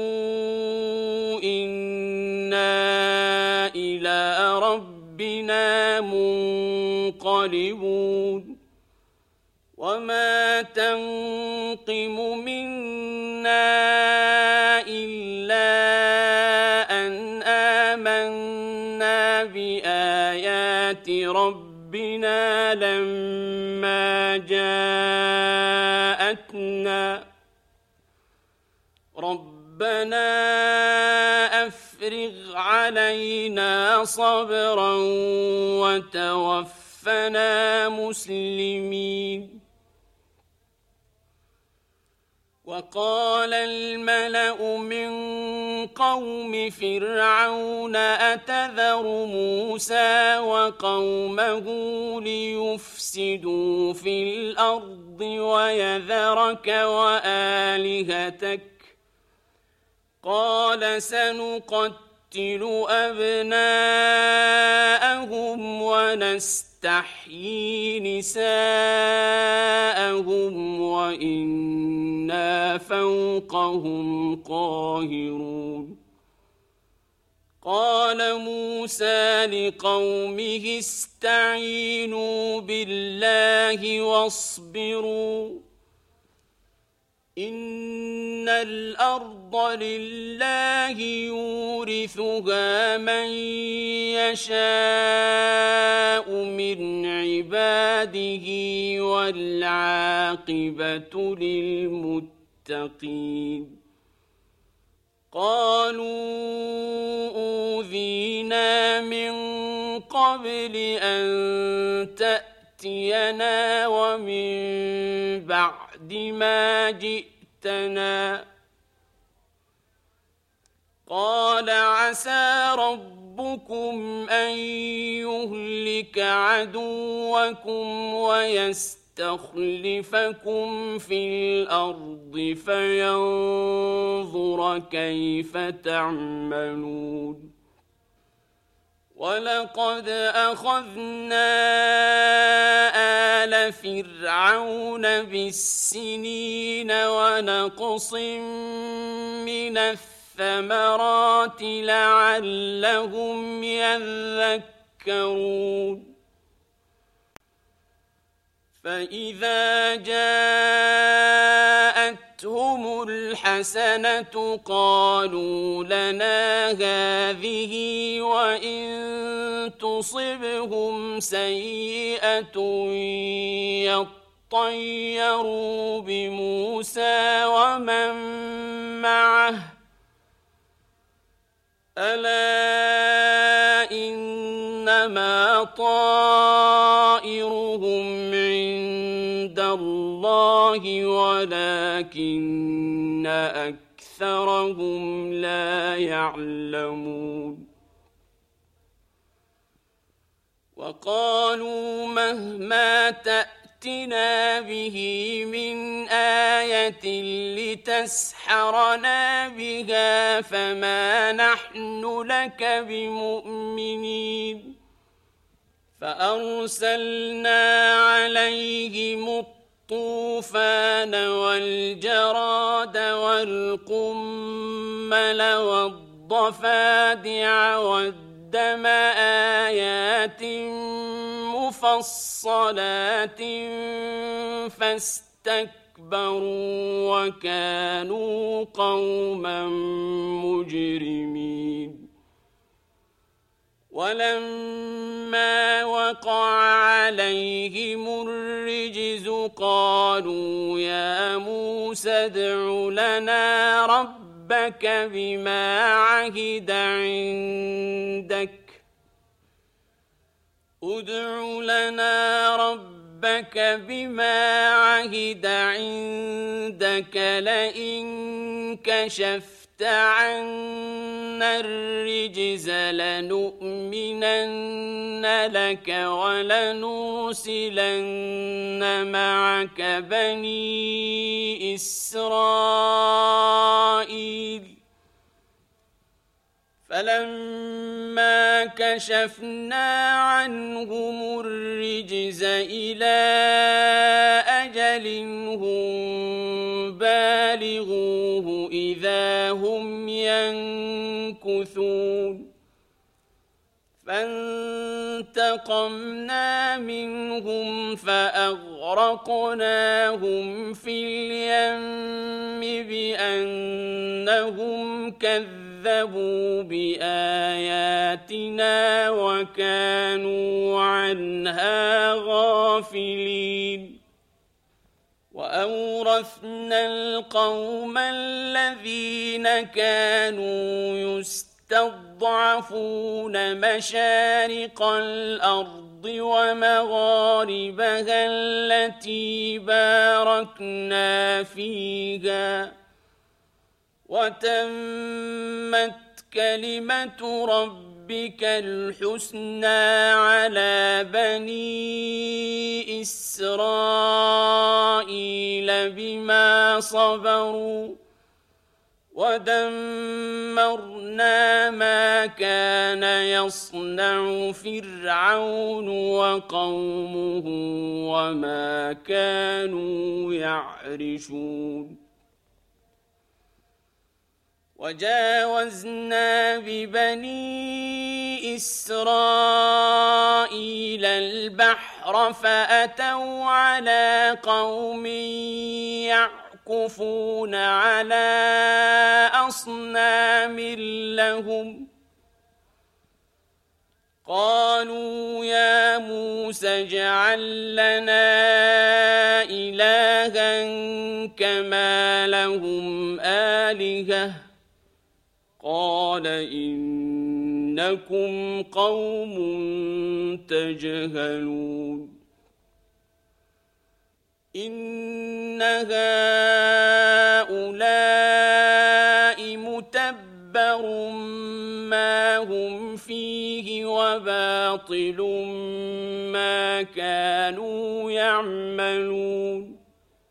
إنا إلى ربنا منقلبون وما تنقم منا إلا أن آمنا بآيات ربنا لما جاءتنا ربنا أفرغ علينا صبرا وتوفنا مسلمين. وقال الملأ من قوم فرعون أتذر موسى وقومه ليفسدوا في الأرض ويذرك وآلهتك قال سنقتل أبناءهم ونستحيي نساءهم وإنا فوقهم قاهرون. قال موسى لقومه استعينوا بالله واصبروا إن الأرض لله يورثها من يشاء من عباده والعاقبة للمتقين. قالوا أوذينا من قبل أن تأتينا ومن بعد ما جئتنا قال عسى ربكم أن يهلك عدوكم ويستخلفكم في الأرض فينظر كيف تعملون. ولقد أخذنا آل فرعون بالسنين ونقص من الثمرات لعلهم يذكرون. فإذا جاءتهم الحسنة قالوا لنا هذه وإن تصبهم سيئة يطيروا بموسى ومن معه ألا إنما طائرهم عند الله ولكن أكثرهم لا يعلمون. وقالوا مهما تأتنا به من آية لتسحرنا بها فما نحن لك بمؤمنين. فأرسلنا عليهم الطوفان والجراد والقمل والضفادع والدم آيات مفصلات فاستكبروا وكانوا قوما مجرمين. ولما وقع عليهم الرجز قالوا يا موسى ادع لنا ربك بما عهد عندك لئن كشفت عنا الرجز لنؤمنن لك ولنرسلن معك بني إسرائيل. فلما كشفنا عنهم الرجز إلى أجل هم بالغوه إذا هم ينكثون. فانتقمنا منهم فأغرقناهم في اليم بأنهم كذبوا بآياتنا وكانوا عنها غافلين وأورثنا القوم الذين كانوا يستضعفون مشارق الأرض ومغاربها التي باركنا فيها وتمت كلمة ربك الحسنى على بني إسرائيل بما صبروا ودمرنا ما كان يصنع فرعون وقومه وما كانوا يعرشون وجاوزنا ببني إسرائيل البحر فأتوا على قوم يعكفون على أصنام لهم قالوا يا موسى اجعل لنا إلها كما لهم آلهة قال إنكم قوم تجهلون إن هؤلاء متبر ما هم فيه وباطل ما كانوا يعملون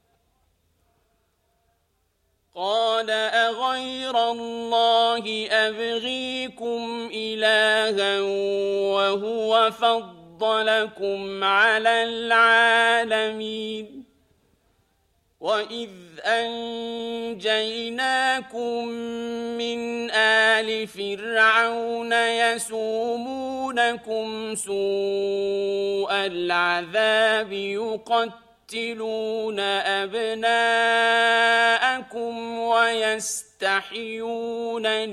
قال أغير الله أبغيكم إلها وهو فضلكم على العالمين وإذ أنجيناكم من آل فرعون يسومونكم سوء العذاب يقتلون أبناءكم ويستحيون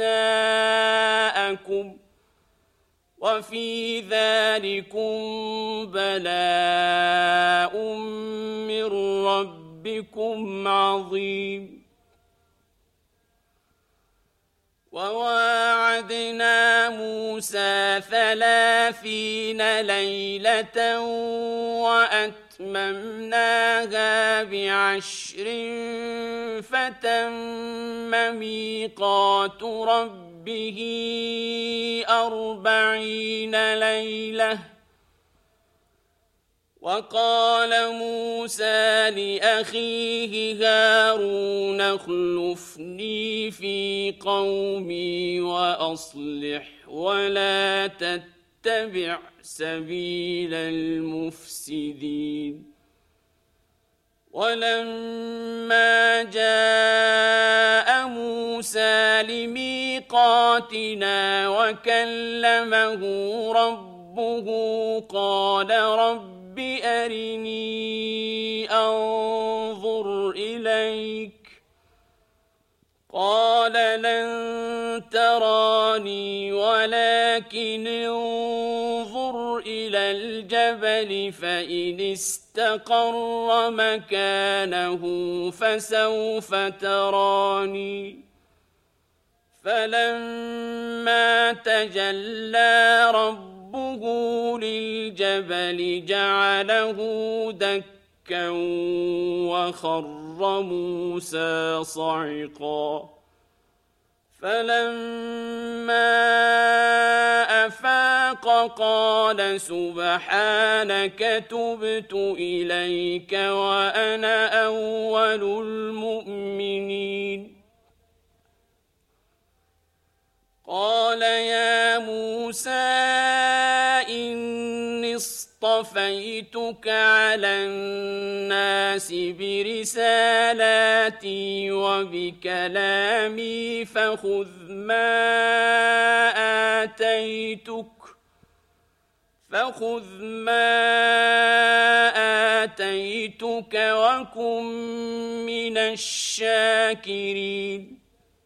نساءكم وفي ذلكم بلاء من ربكم عظيم وواعدنا موسى 30 ليلة وأتممناها ب10 فتم ميقات ربه 40 ليلة وقال موسى لأخيه هارون اخلفني في قومي وأصلح ولا تتبع سبيل المفسدين ولما جاء موسى لميقاتنا وكلمه ربه قال رب أرني أنظر إليك قال لن تراني ولكن انظر إلى الجبل فإن استقر مكانه فسوف تراني فلما تجلى ربه للجبل جعله دكا وخر موسى صعقا فلما أفاق قال سبحانك تبت إليك وأنا أول المؤمنين قال يا موسى إني اصطفيتك على الناس برسالاتي وبكلامي فخذ ما آتيتك فخذ ما آتيتك وكن من الشاكرين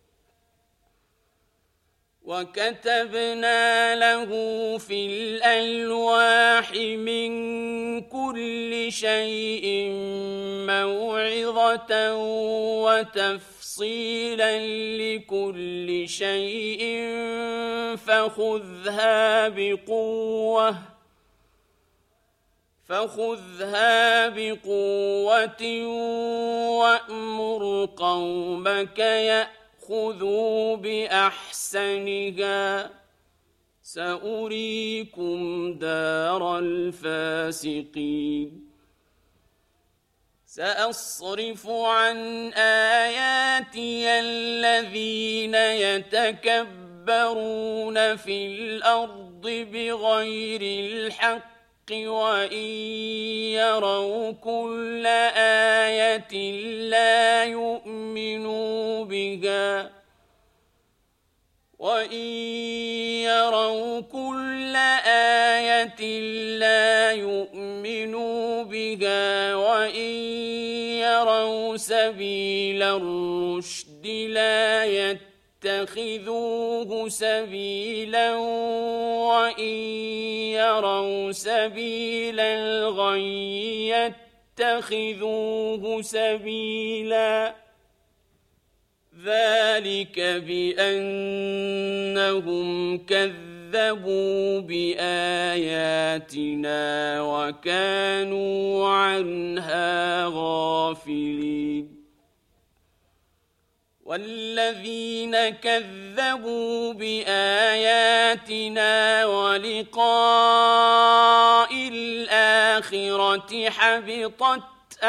وكتبنا له في الألواح من كل شيء موعظة وتفصيلا لكل شيء فخذها بقوة وأمر قومك يأخذوا بأحسنها سأريكم دار الفاسقين سأصرف عن آياتي الذين يتكبرون في الأرض بغير الحق وإن يروا كل آية لا يؤمنوا بها وإن يروا سبيل الرشد لا يتخذوه سبيلا وإن يروا سبيل الغي يتخذوه سبيلا ذلك بأنهم كذبوا بآياتنا وكانوا عنها غافلين والذين كذبوا بآياتنا ولقاء الآخرة حبطت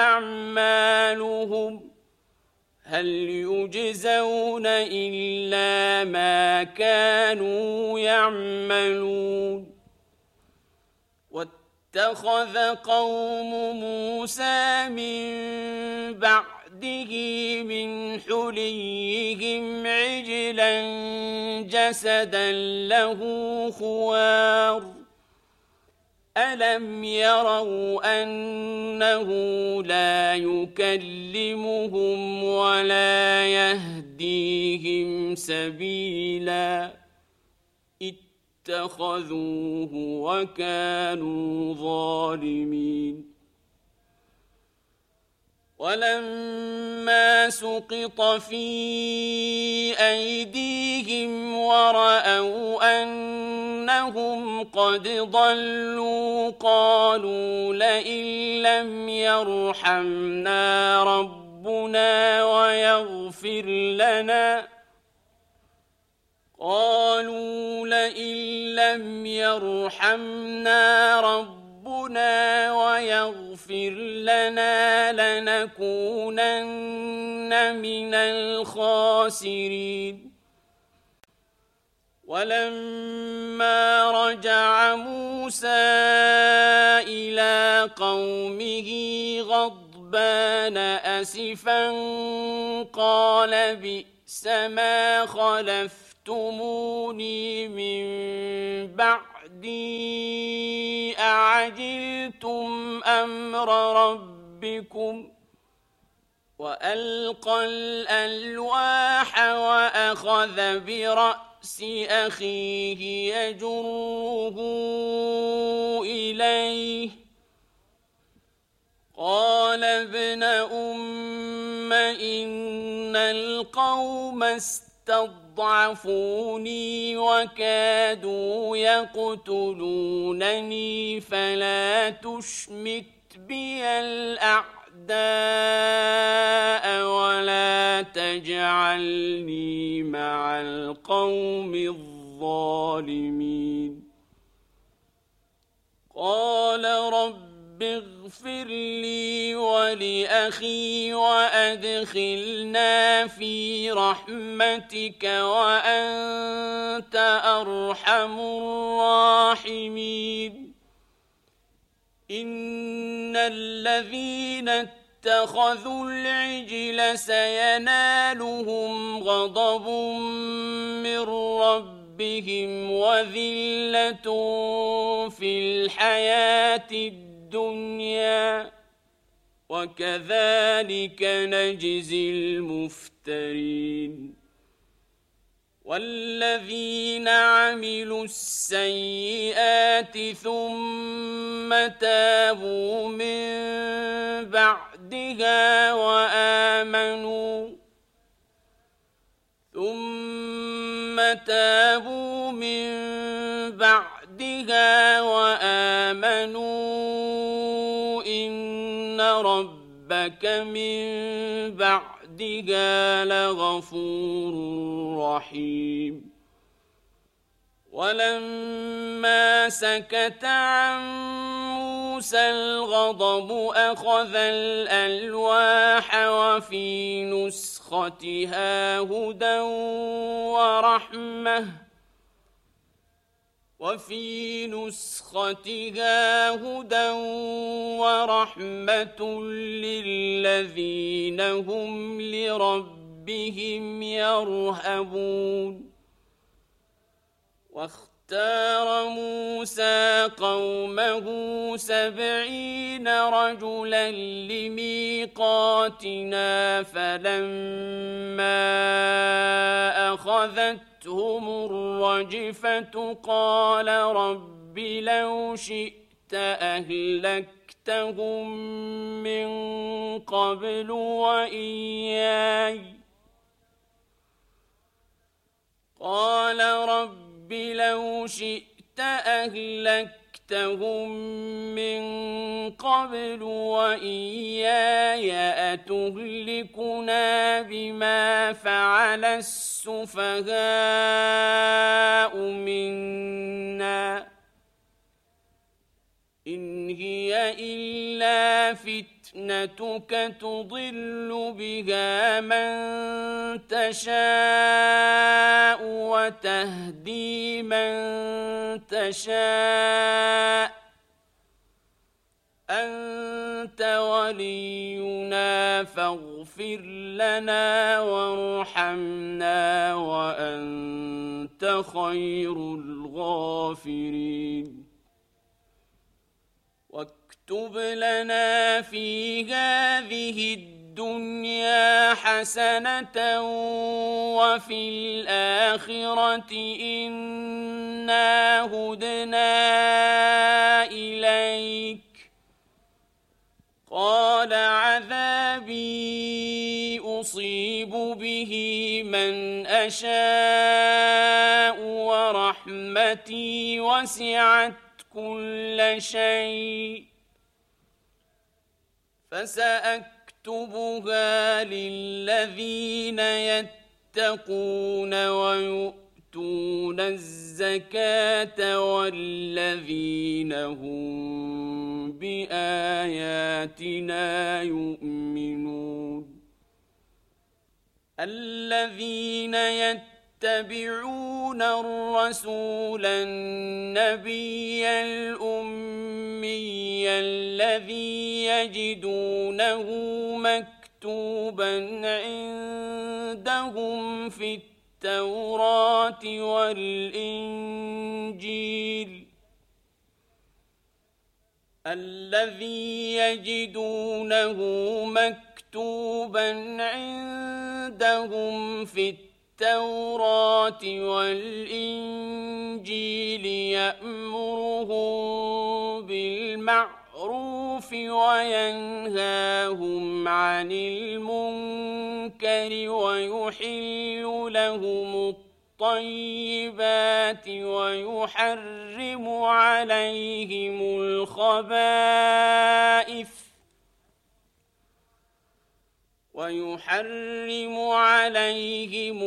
أعمالهم هل يجزون إلا ما كانوا يعملون واتخذ قوم موسى من بعده من حليهم عجلا جسدا له خوار ألم يروا أنه لا يكلمهم ولا يهديهم سبيلا اتخذوه وكانوا ظالمين ولما سقط في أيديهم ورأوا أنهم قد ضلوا قالوا لئن لم يرحمنا ربنا ويغفر لنا لنكونن من الخاسرين ولما رجع موسى إلى قومه غضبان أسفا قال بئس ما خلفتموني من بعدي أعجلتم أمر ربكم وألقى الألواح وأخذ برأس أخيه يجره إليه قال ابن أم إن القوم استضعفوني وكادوا يقتلونني فلا تشمت بي الأعداء ولا تجعلني مع القوم الظالمين قال رب اغفر لي ولأخي وأدخلنا في رحمتك وأنت أرحم الراحمين إن الذين اتخذوا العجل سينالهم غضب من ربهم ربهم وذلة في الحياة الدنيا وكذلك نجزي المفترين والذين عملوا السيئات ثم تابوا من بعدها وآمنوا إن ربك من بعدها لغفور رحيم ولما سكت عن موسى الغضب أخذ الألواح وفي نسختها هدى ورحمة للذين هم لربهم يرهبون واختار موسى قومه 70 رجلا لميقاتنا فلما أخذتهم الرجفة قال رب لو شئت أهلكتهم من قبل وإياي أتهلكنا بما فعل السفهاء منا إن هي إلا فتنتك تضل بها من تشاء وتهدي من تشاء أنت ولينا فاغفر لنا وارحمنا وأنت خير الغافرين واكتب لنا في هذه الدنيا حسنة وفي الآخرة إنا هدنا إليك قال عذابي أصيب به من أشاء ورحمتي وسعت كل شيء فسأكتبها للذين يتقون ويؤتون الزكاة والذين هم بآياتنا يؤمنون الذين يتبعون الرسول النبي الأمي الذي يجدونه مكتوبا عندهم في التوراة والإنجيل يأمرهم بالمعروف وينهاهم عن المنكر ويحل لهم الطيبات ويحرم عليهم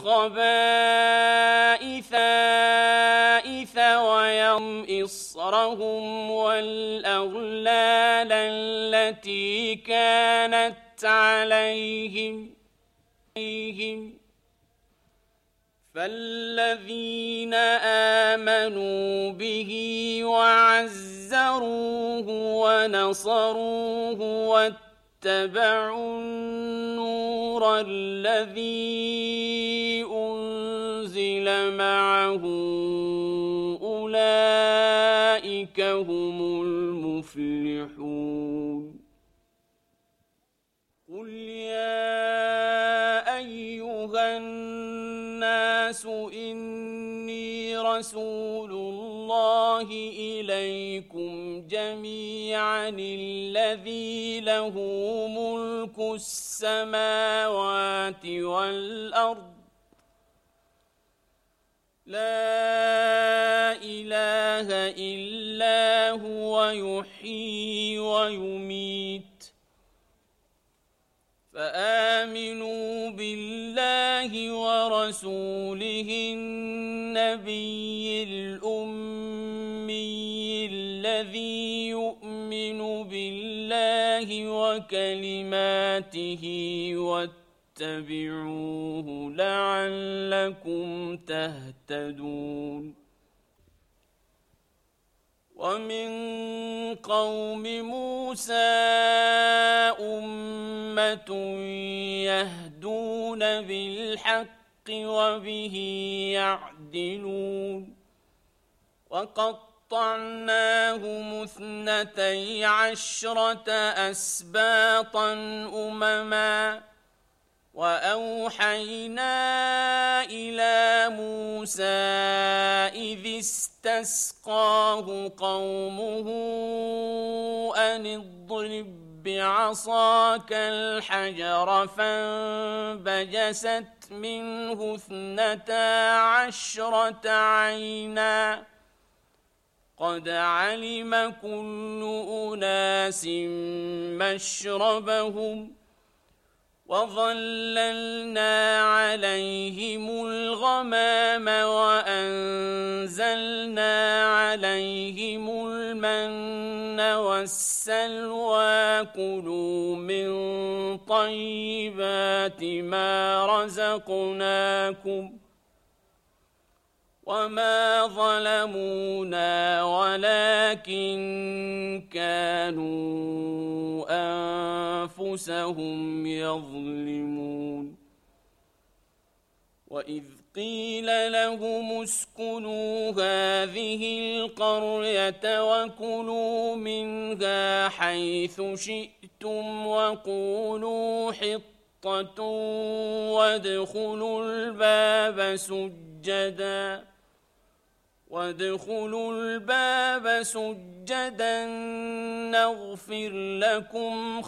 الخبائث ويضع إصرهم والأغلال التي كانت عليهم فالذين آمنوا به وعزروه ونصروه واتبعوا النور الذي أنزل معه أولئك هم المفلحون قل يا أيها الناس إني رسول الله إليكم جميعا الذي له ملك السماوات والأرض لا إله إلا هو يحيي ويميت فآمنوا بالله ورسوله النبي الأمي الذي يؤمن بالله وكلماته واتبعوه لعلكم تهتدون ومن قوم موسى أمة يهدون بالحق وبه يعدلون وقطعناهم 12 أسباطا أمما وأوحينا إلى موسى إذ استسقاه قومه أن اضرب بعصاك الحجر فانبجست منه 12 عينا قد علم كل أناس مشربهم وظللنا عليهم الغمام وأنزلنا عليهم المن والسلوى كلوا من طيبات ما رزقناكم وما ظلمونا ولكن كانوا أنفسهم يظلمون وإذ قيل لهم اسكنوا هذه القرية وكلوا منها حيث شئتم وقولوا حطة وادخلوا الباب سجدا نغفر لكم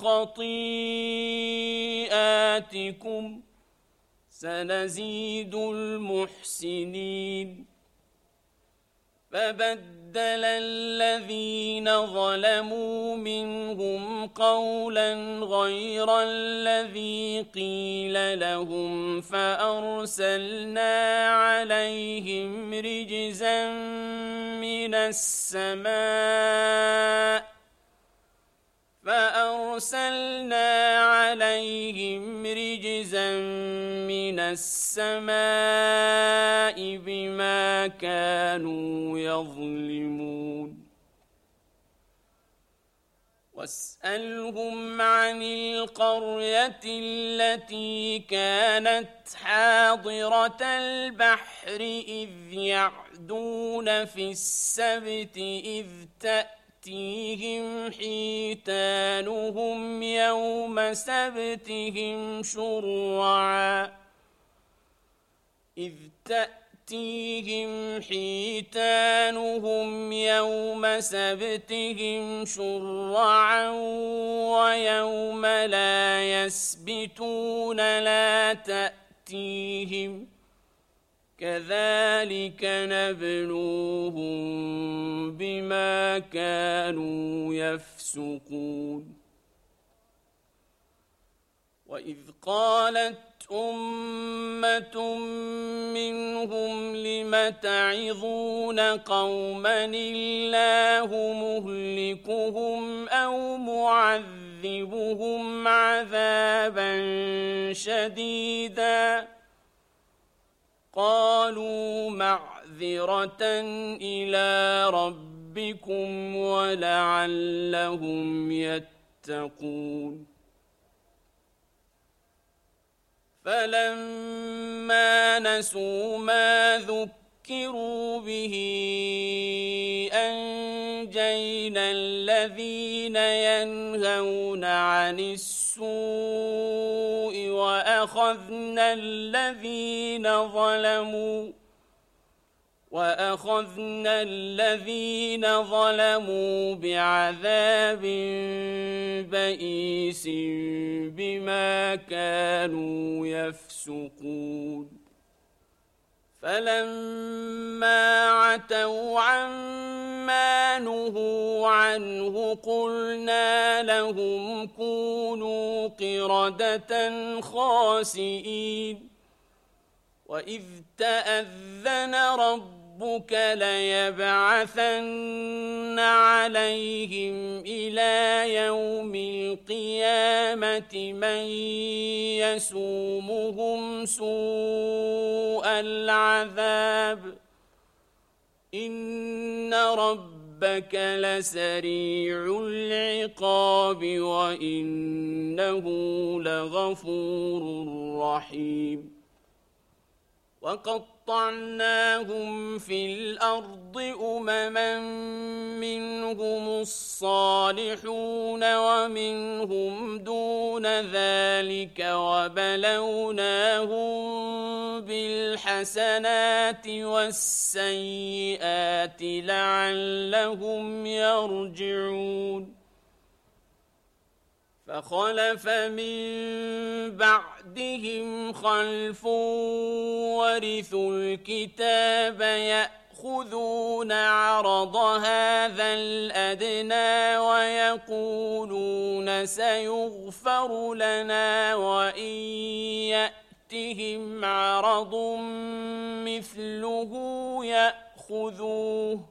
خطيئاتكم سنزيد المحسنين فبدل الذين ظلموا منهم قولا غير الذي قيل لهم فأرسلنا عليهم رجزا من السماء بما كانوا يظلمون واسألهم عن القرية التي كانت حاضرة البحر إذ يعدون في السبت إذ تأتيهم حيتانهم يوم سبتهم شرعا ويوم لا يسبتون لا تأتيهم كذلك نبلوهم بما كانوا يفسقون وإذ قالت أمة منهم لم تعظون قوما الله مهلكهم أو معذبهم عذابا شديدا قالوا معذرة إلى ربكم ولعلهم يتقون فلما نسوا ما ذكروا به أنجينا الذين ينهون عن السوء وأخذنا الذين ظلموا بعذاب بئيس بما كانوا يفسقون فلما عتوا عما نهوا عنه قلنا لهم كونوا قردة خاسئين وإذ تأذن ربك ليبعثن عليهم إلى يوم القيامة من يسومهم سوء العذاب إن ربك لسريع العقاب وإنه لغفور رحيم وقطعناهم في الأرض أمما منهم الصالحون ومنهم دون ذلك وبلوناهم بالحسنات والسيئات لعلهم يرجعون فخلف من بعدهم خلف ورثوا الكتاب يأخذون عرض هذا الأدنى ويقولون سيغفر لنا وإن يأتهم عرض مثله يأخذوه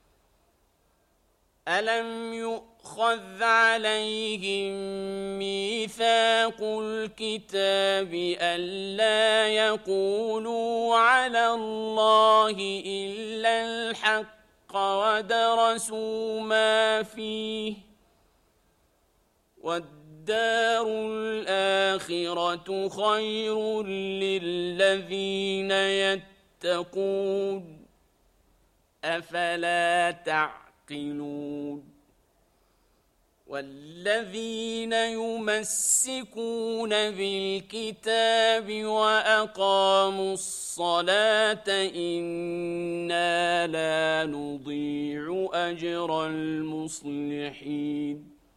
ألم يؤخذ عليهم ميثاق الكتاب ألا يقولوا على الله إلا الحق ودرسوا ما فيه والدار الآخرة خير للذين يتقون أفلا تعقلون والذين يمسكون بالكتاب وأقاموا الصلاة إنا لا نضيع أجر المصلحين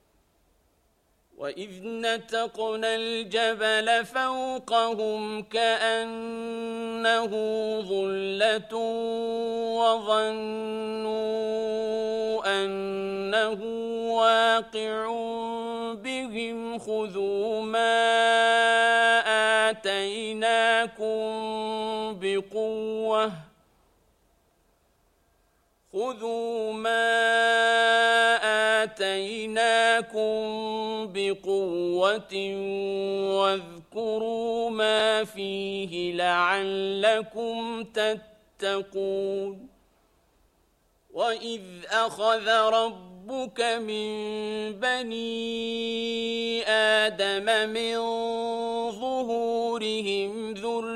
وإذ نتقنا الجبل فوقهم كأنه ظلة وظنوا أنه واقع بهم خذوا ما آتيناكم بقوة واذكروا ما فيه لعلكم تتقون وإذ أخذ ربك من بني آدم من ظهورهم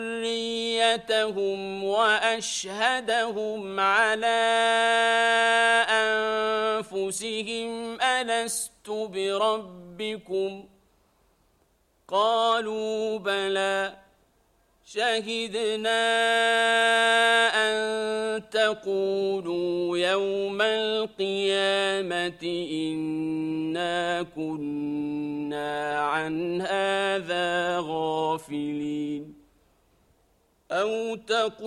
ذريتهم وأشهدهم على أنفسهم ألست بربكم قالوا بلى شهدنا أن تقولوا يوم القيامة إنا كنا عن هذا غافلين أو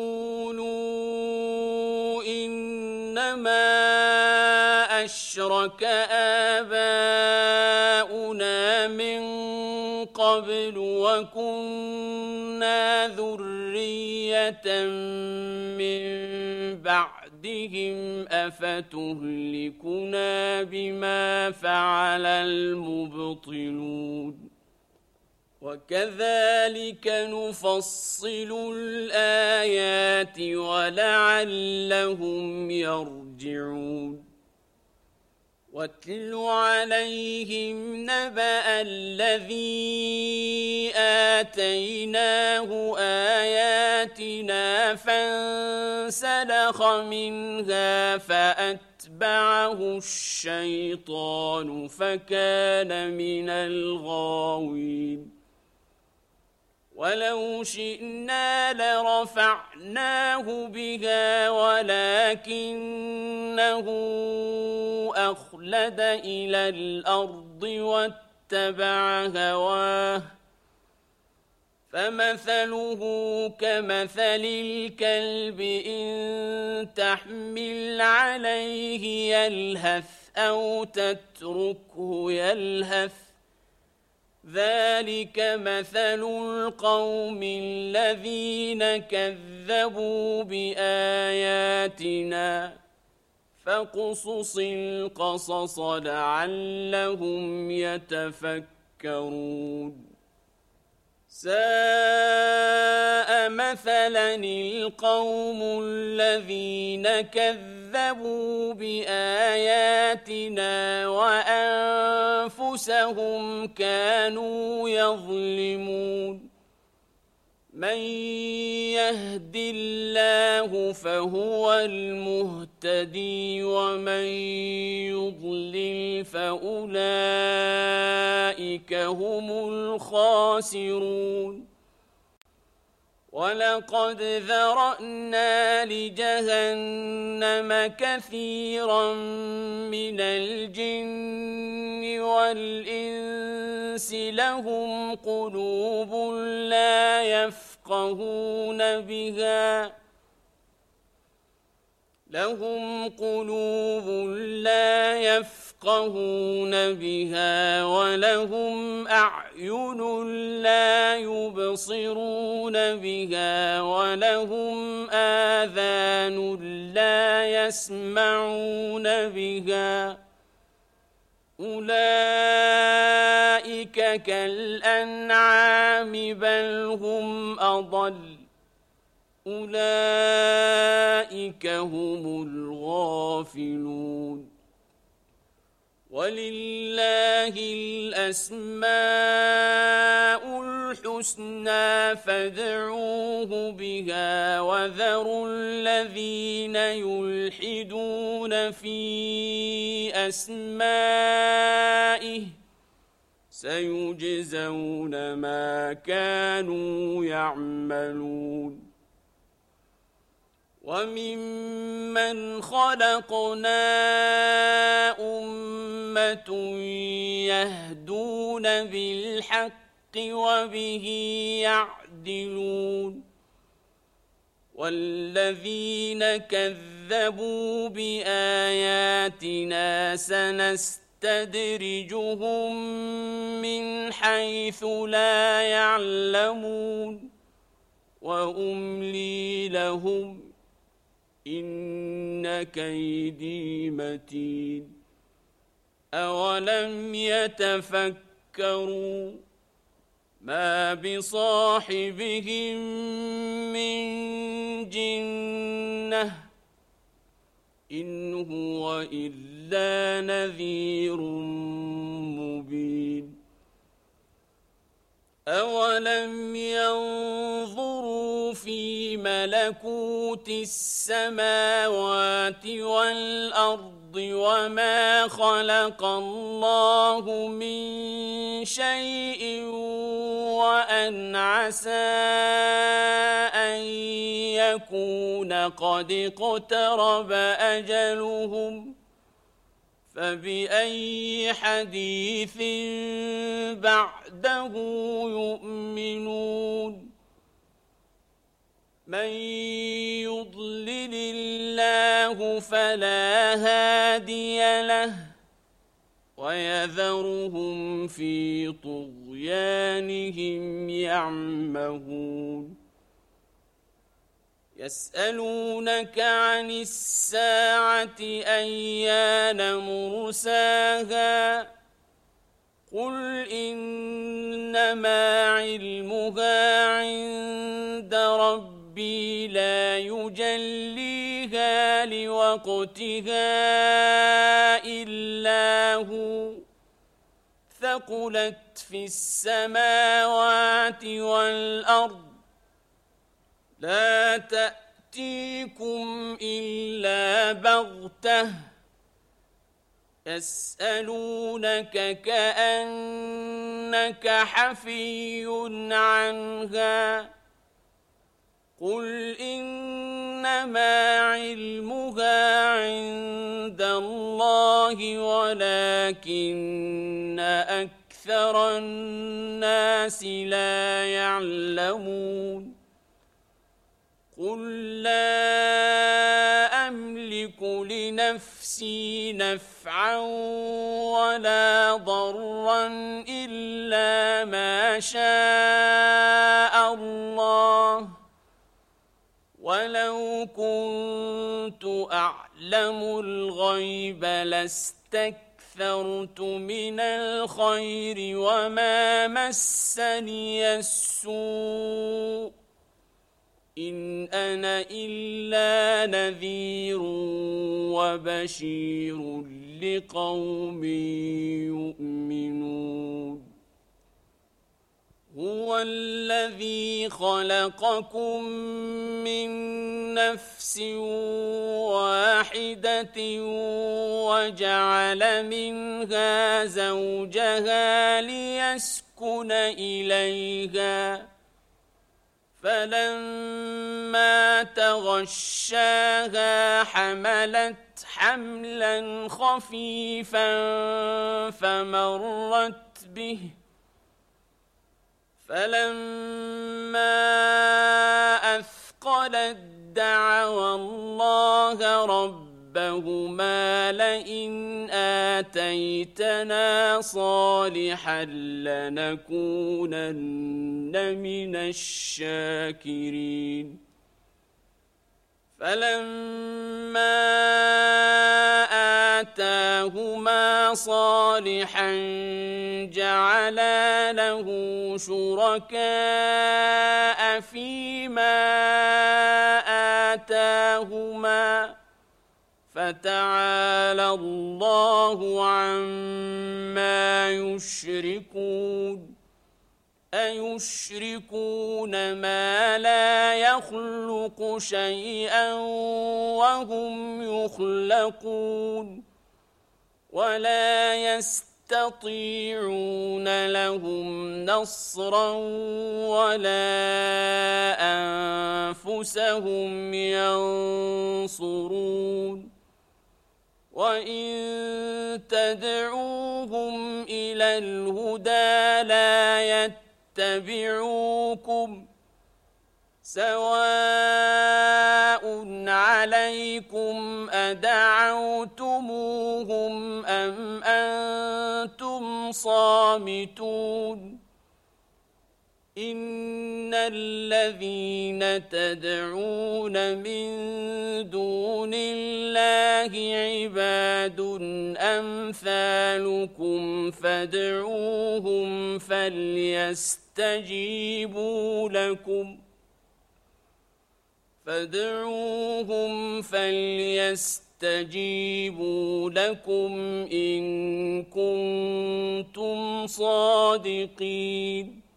تقولوا إنما أشرك آباؤنا من قبل وكنا ذرية من بعدهم أفتهلكنا بما فعل المبطلون وكذلك نفصل الآيات ولعلهم يرجعون واتل عليهم نبأ الذي آتيناه آياتنا فانسلخ منها فأتبعه الشيطان فكان من الغاوين ولو شئنا لرفعناه بها ولكنه أخلد إلى الأرض واتبع هواه فمثله كمثل الكلب إن تحمل عليه يلهث أو تتركه يلهث ذلك مثل القوم الذين كذبوا بآياتنا فاقصص القصص لعلهم يتفكرون ساء مثلا القوم الذين كذبوا بآياتنا وأنفسهم كانوا يظلمون من يهد الله فهو المهتدي ومن يضلل فأولئك هم الخاسرون ولقد ذرأنا لجهنم كثيرا من الجن والإنس لهم قلوب لا يفقهون بها ولهم أعين لا يبصرون بها ولهم آذان لا يسمعون بها أولئك كالأنعام بل هم أضل أولئك هم الغافلون ولله الأسماء الحسنى فادعوه بها وذروا الذين يلحدون في أسمائه سيجزون ما كانوا يعملون وممن خلقنا أمة يهدون بالحق وبه يعدلون والذين كذبوا بآياتنا سنستدرجهم من حيث لا يعلمون وأملي لهم إن كيدي متين أولم يتفكروا ما بصاحبهم من جنة إن هو إلا نذير مبين أولم ينظروا في ملكوت السماوات والأرض وما خلق الله من شيء وأن عسى أن يكون قد اقترب أجلهم فبأي حديث بعده يؤمنون من يضلل الله فلا هادي له ويذرهم في طغيانهم يعمهون يسألونك عن الساعة أيان مرساها قل إنما علمها عند ربي لا يجليها لوقتها إلا ثقلت في السماوات والأرض لا تأتيكم إلا بغتة يسألونك كأنك حفي عنها قل إنما علمها عند الله ولكن أكثر الناس لا يعلمون قل لا أملك لنفسي نفعا ولا ضرا إلا ما شاء الله ولو كنت أعلم الغيب لاستكثرت من الخير وما مسني السوء إن أنا إلا نذير وبشير لقوم يؤمنون هو الذي خلقكم من نفس واحدة وجعل منها زوجها ليسكن إليها فلما تغشاها حملت حملا خفيفا فمرت به فلما أثقلت دعوا الله ربهما لئن آتيتنا صالحا لنكونن من الشاكرين فلما آتاهما صالحا جعلا له شركاء فيما آتاهما فتعالى الله عما يشركون أيشركون ما لا يخلق شيئا وهم يخلقون ولا يستطيعون لهم نصرا ولا أنفسهم ينصرون وإن تدعوهم إلى الهدى لا يتبعوكم سواء عليكم أدعوتموهم أم أنتم صامتون إن الذين تدعون من دون الله عباد أمثالكم فادعوهم فليستجيبوا لكم إن كنتم صادقين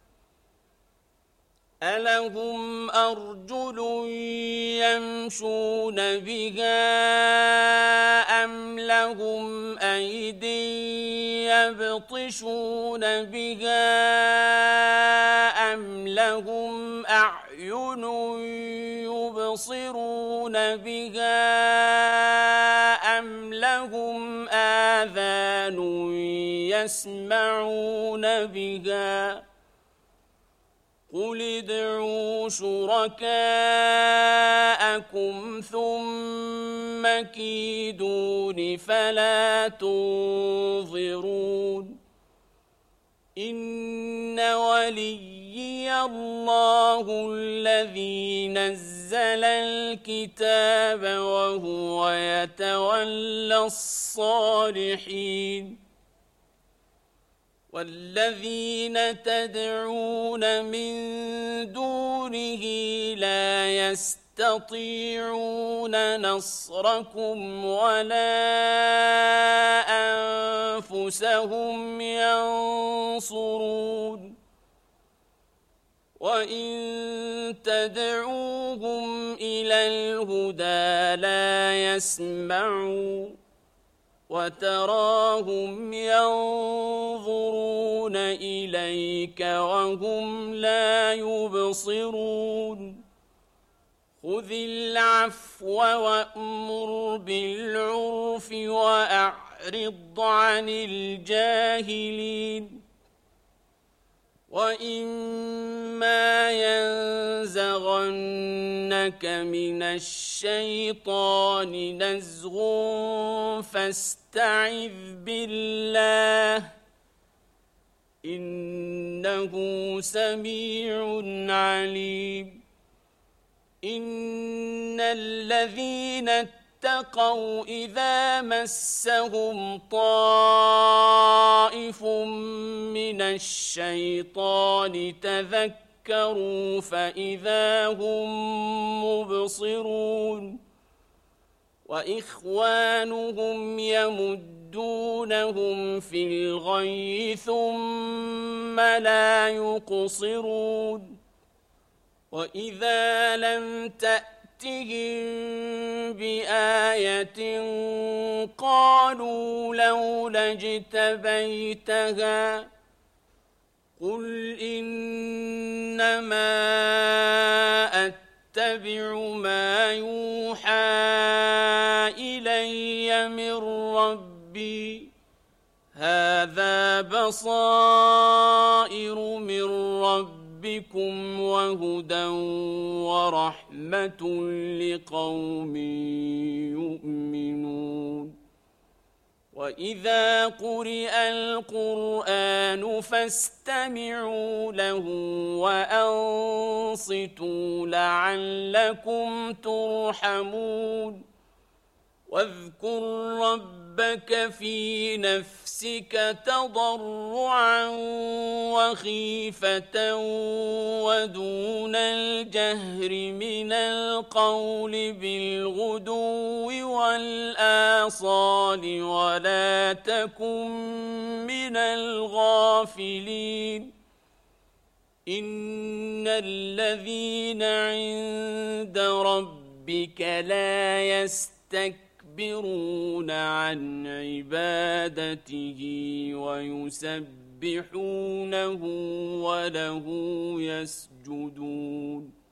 ألهم أرجل يمشون بها أم لهم أيد يبطشون بها أم لهم أعين يبصرون بها أم لهم آذان يسمعون بها قل ادعوا شركاءكم ثم كيدون فلا تنظرون إن وليي الله الذي نزل الكتاب وهو يتولى الصالحين والذين تدعون من دونه لا يستطيعون نصركم ولا أنفسهم ينصرون وإن تدعوهم إلى الهدى لا يسمعون وتراهم ينظرون إليك وهم لا يبصرون خذ العفو وأمر بالعرف وأعرض عن الجاهلين وإما ينزغنك من الشيطان نزغ فاستعذ بالله إنه سميع عليم إن الذين اتقوا إذا مسهم طائف من الشيطان تذكروا فإذا هم مبصرون وإخوانهم يمدونهم في الغي ثم لا يقصرون وإذا لم تأتهم بآية قالوا لولا اجتبيتها قل إنما أتبع ما يوحى إلي من ربي هذا بصائر من ربكم وهدى ورحمة لقوم يؤمنون وإذا قرئ القرآن فاستمعوا له وأنصتوا لعلكم ترحمون واذكر ربك في نفسك تضرعا وخيفة ودون الجهر من القول بالغدو والآصال ولا تكن من الغافلين إن الذين عند ربك لا يستكبرون عن عبادته ويسبحونه وله يسجدون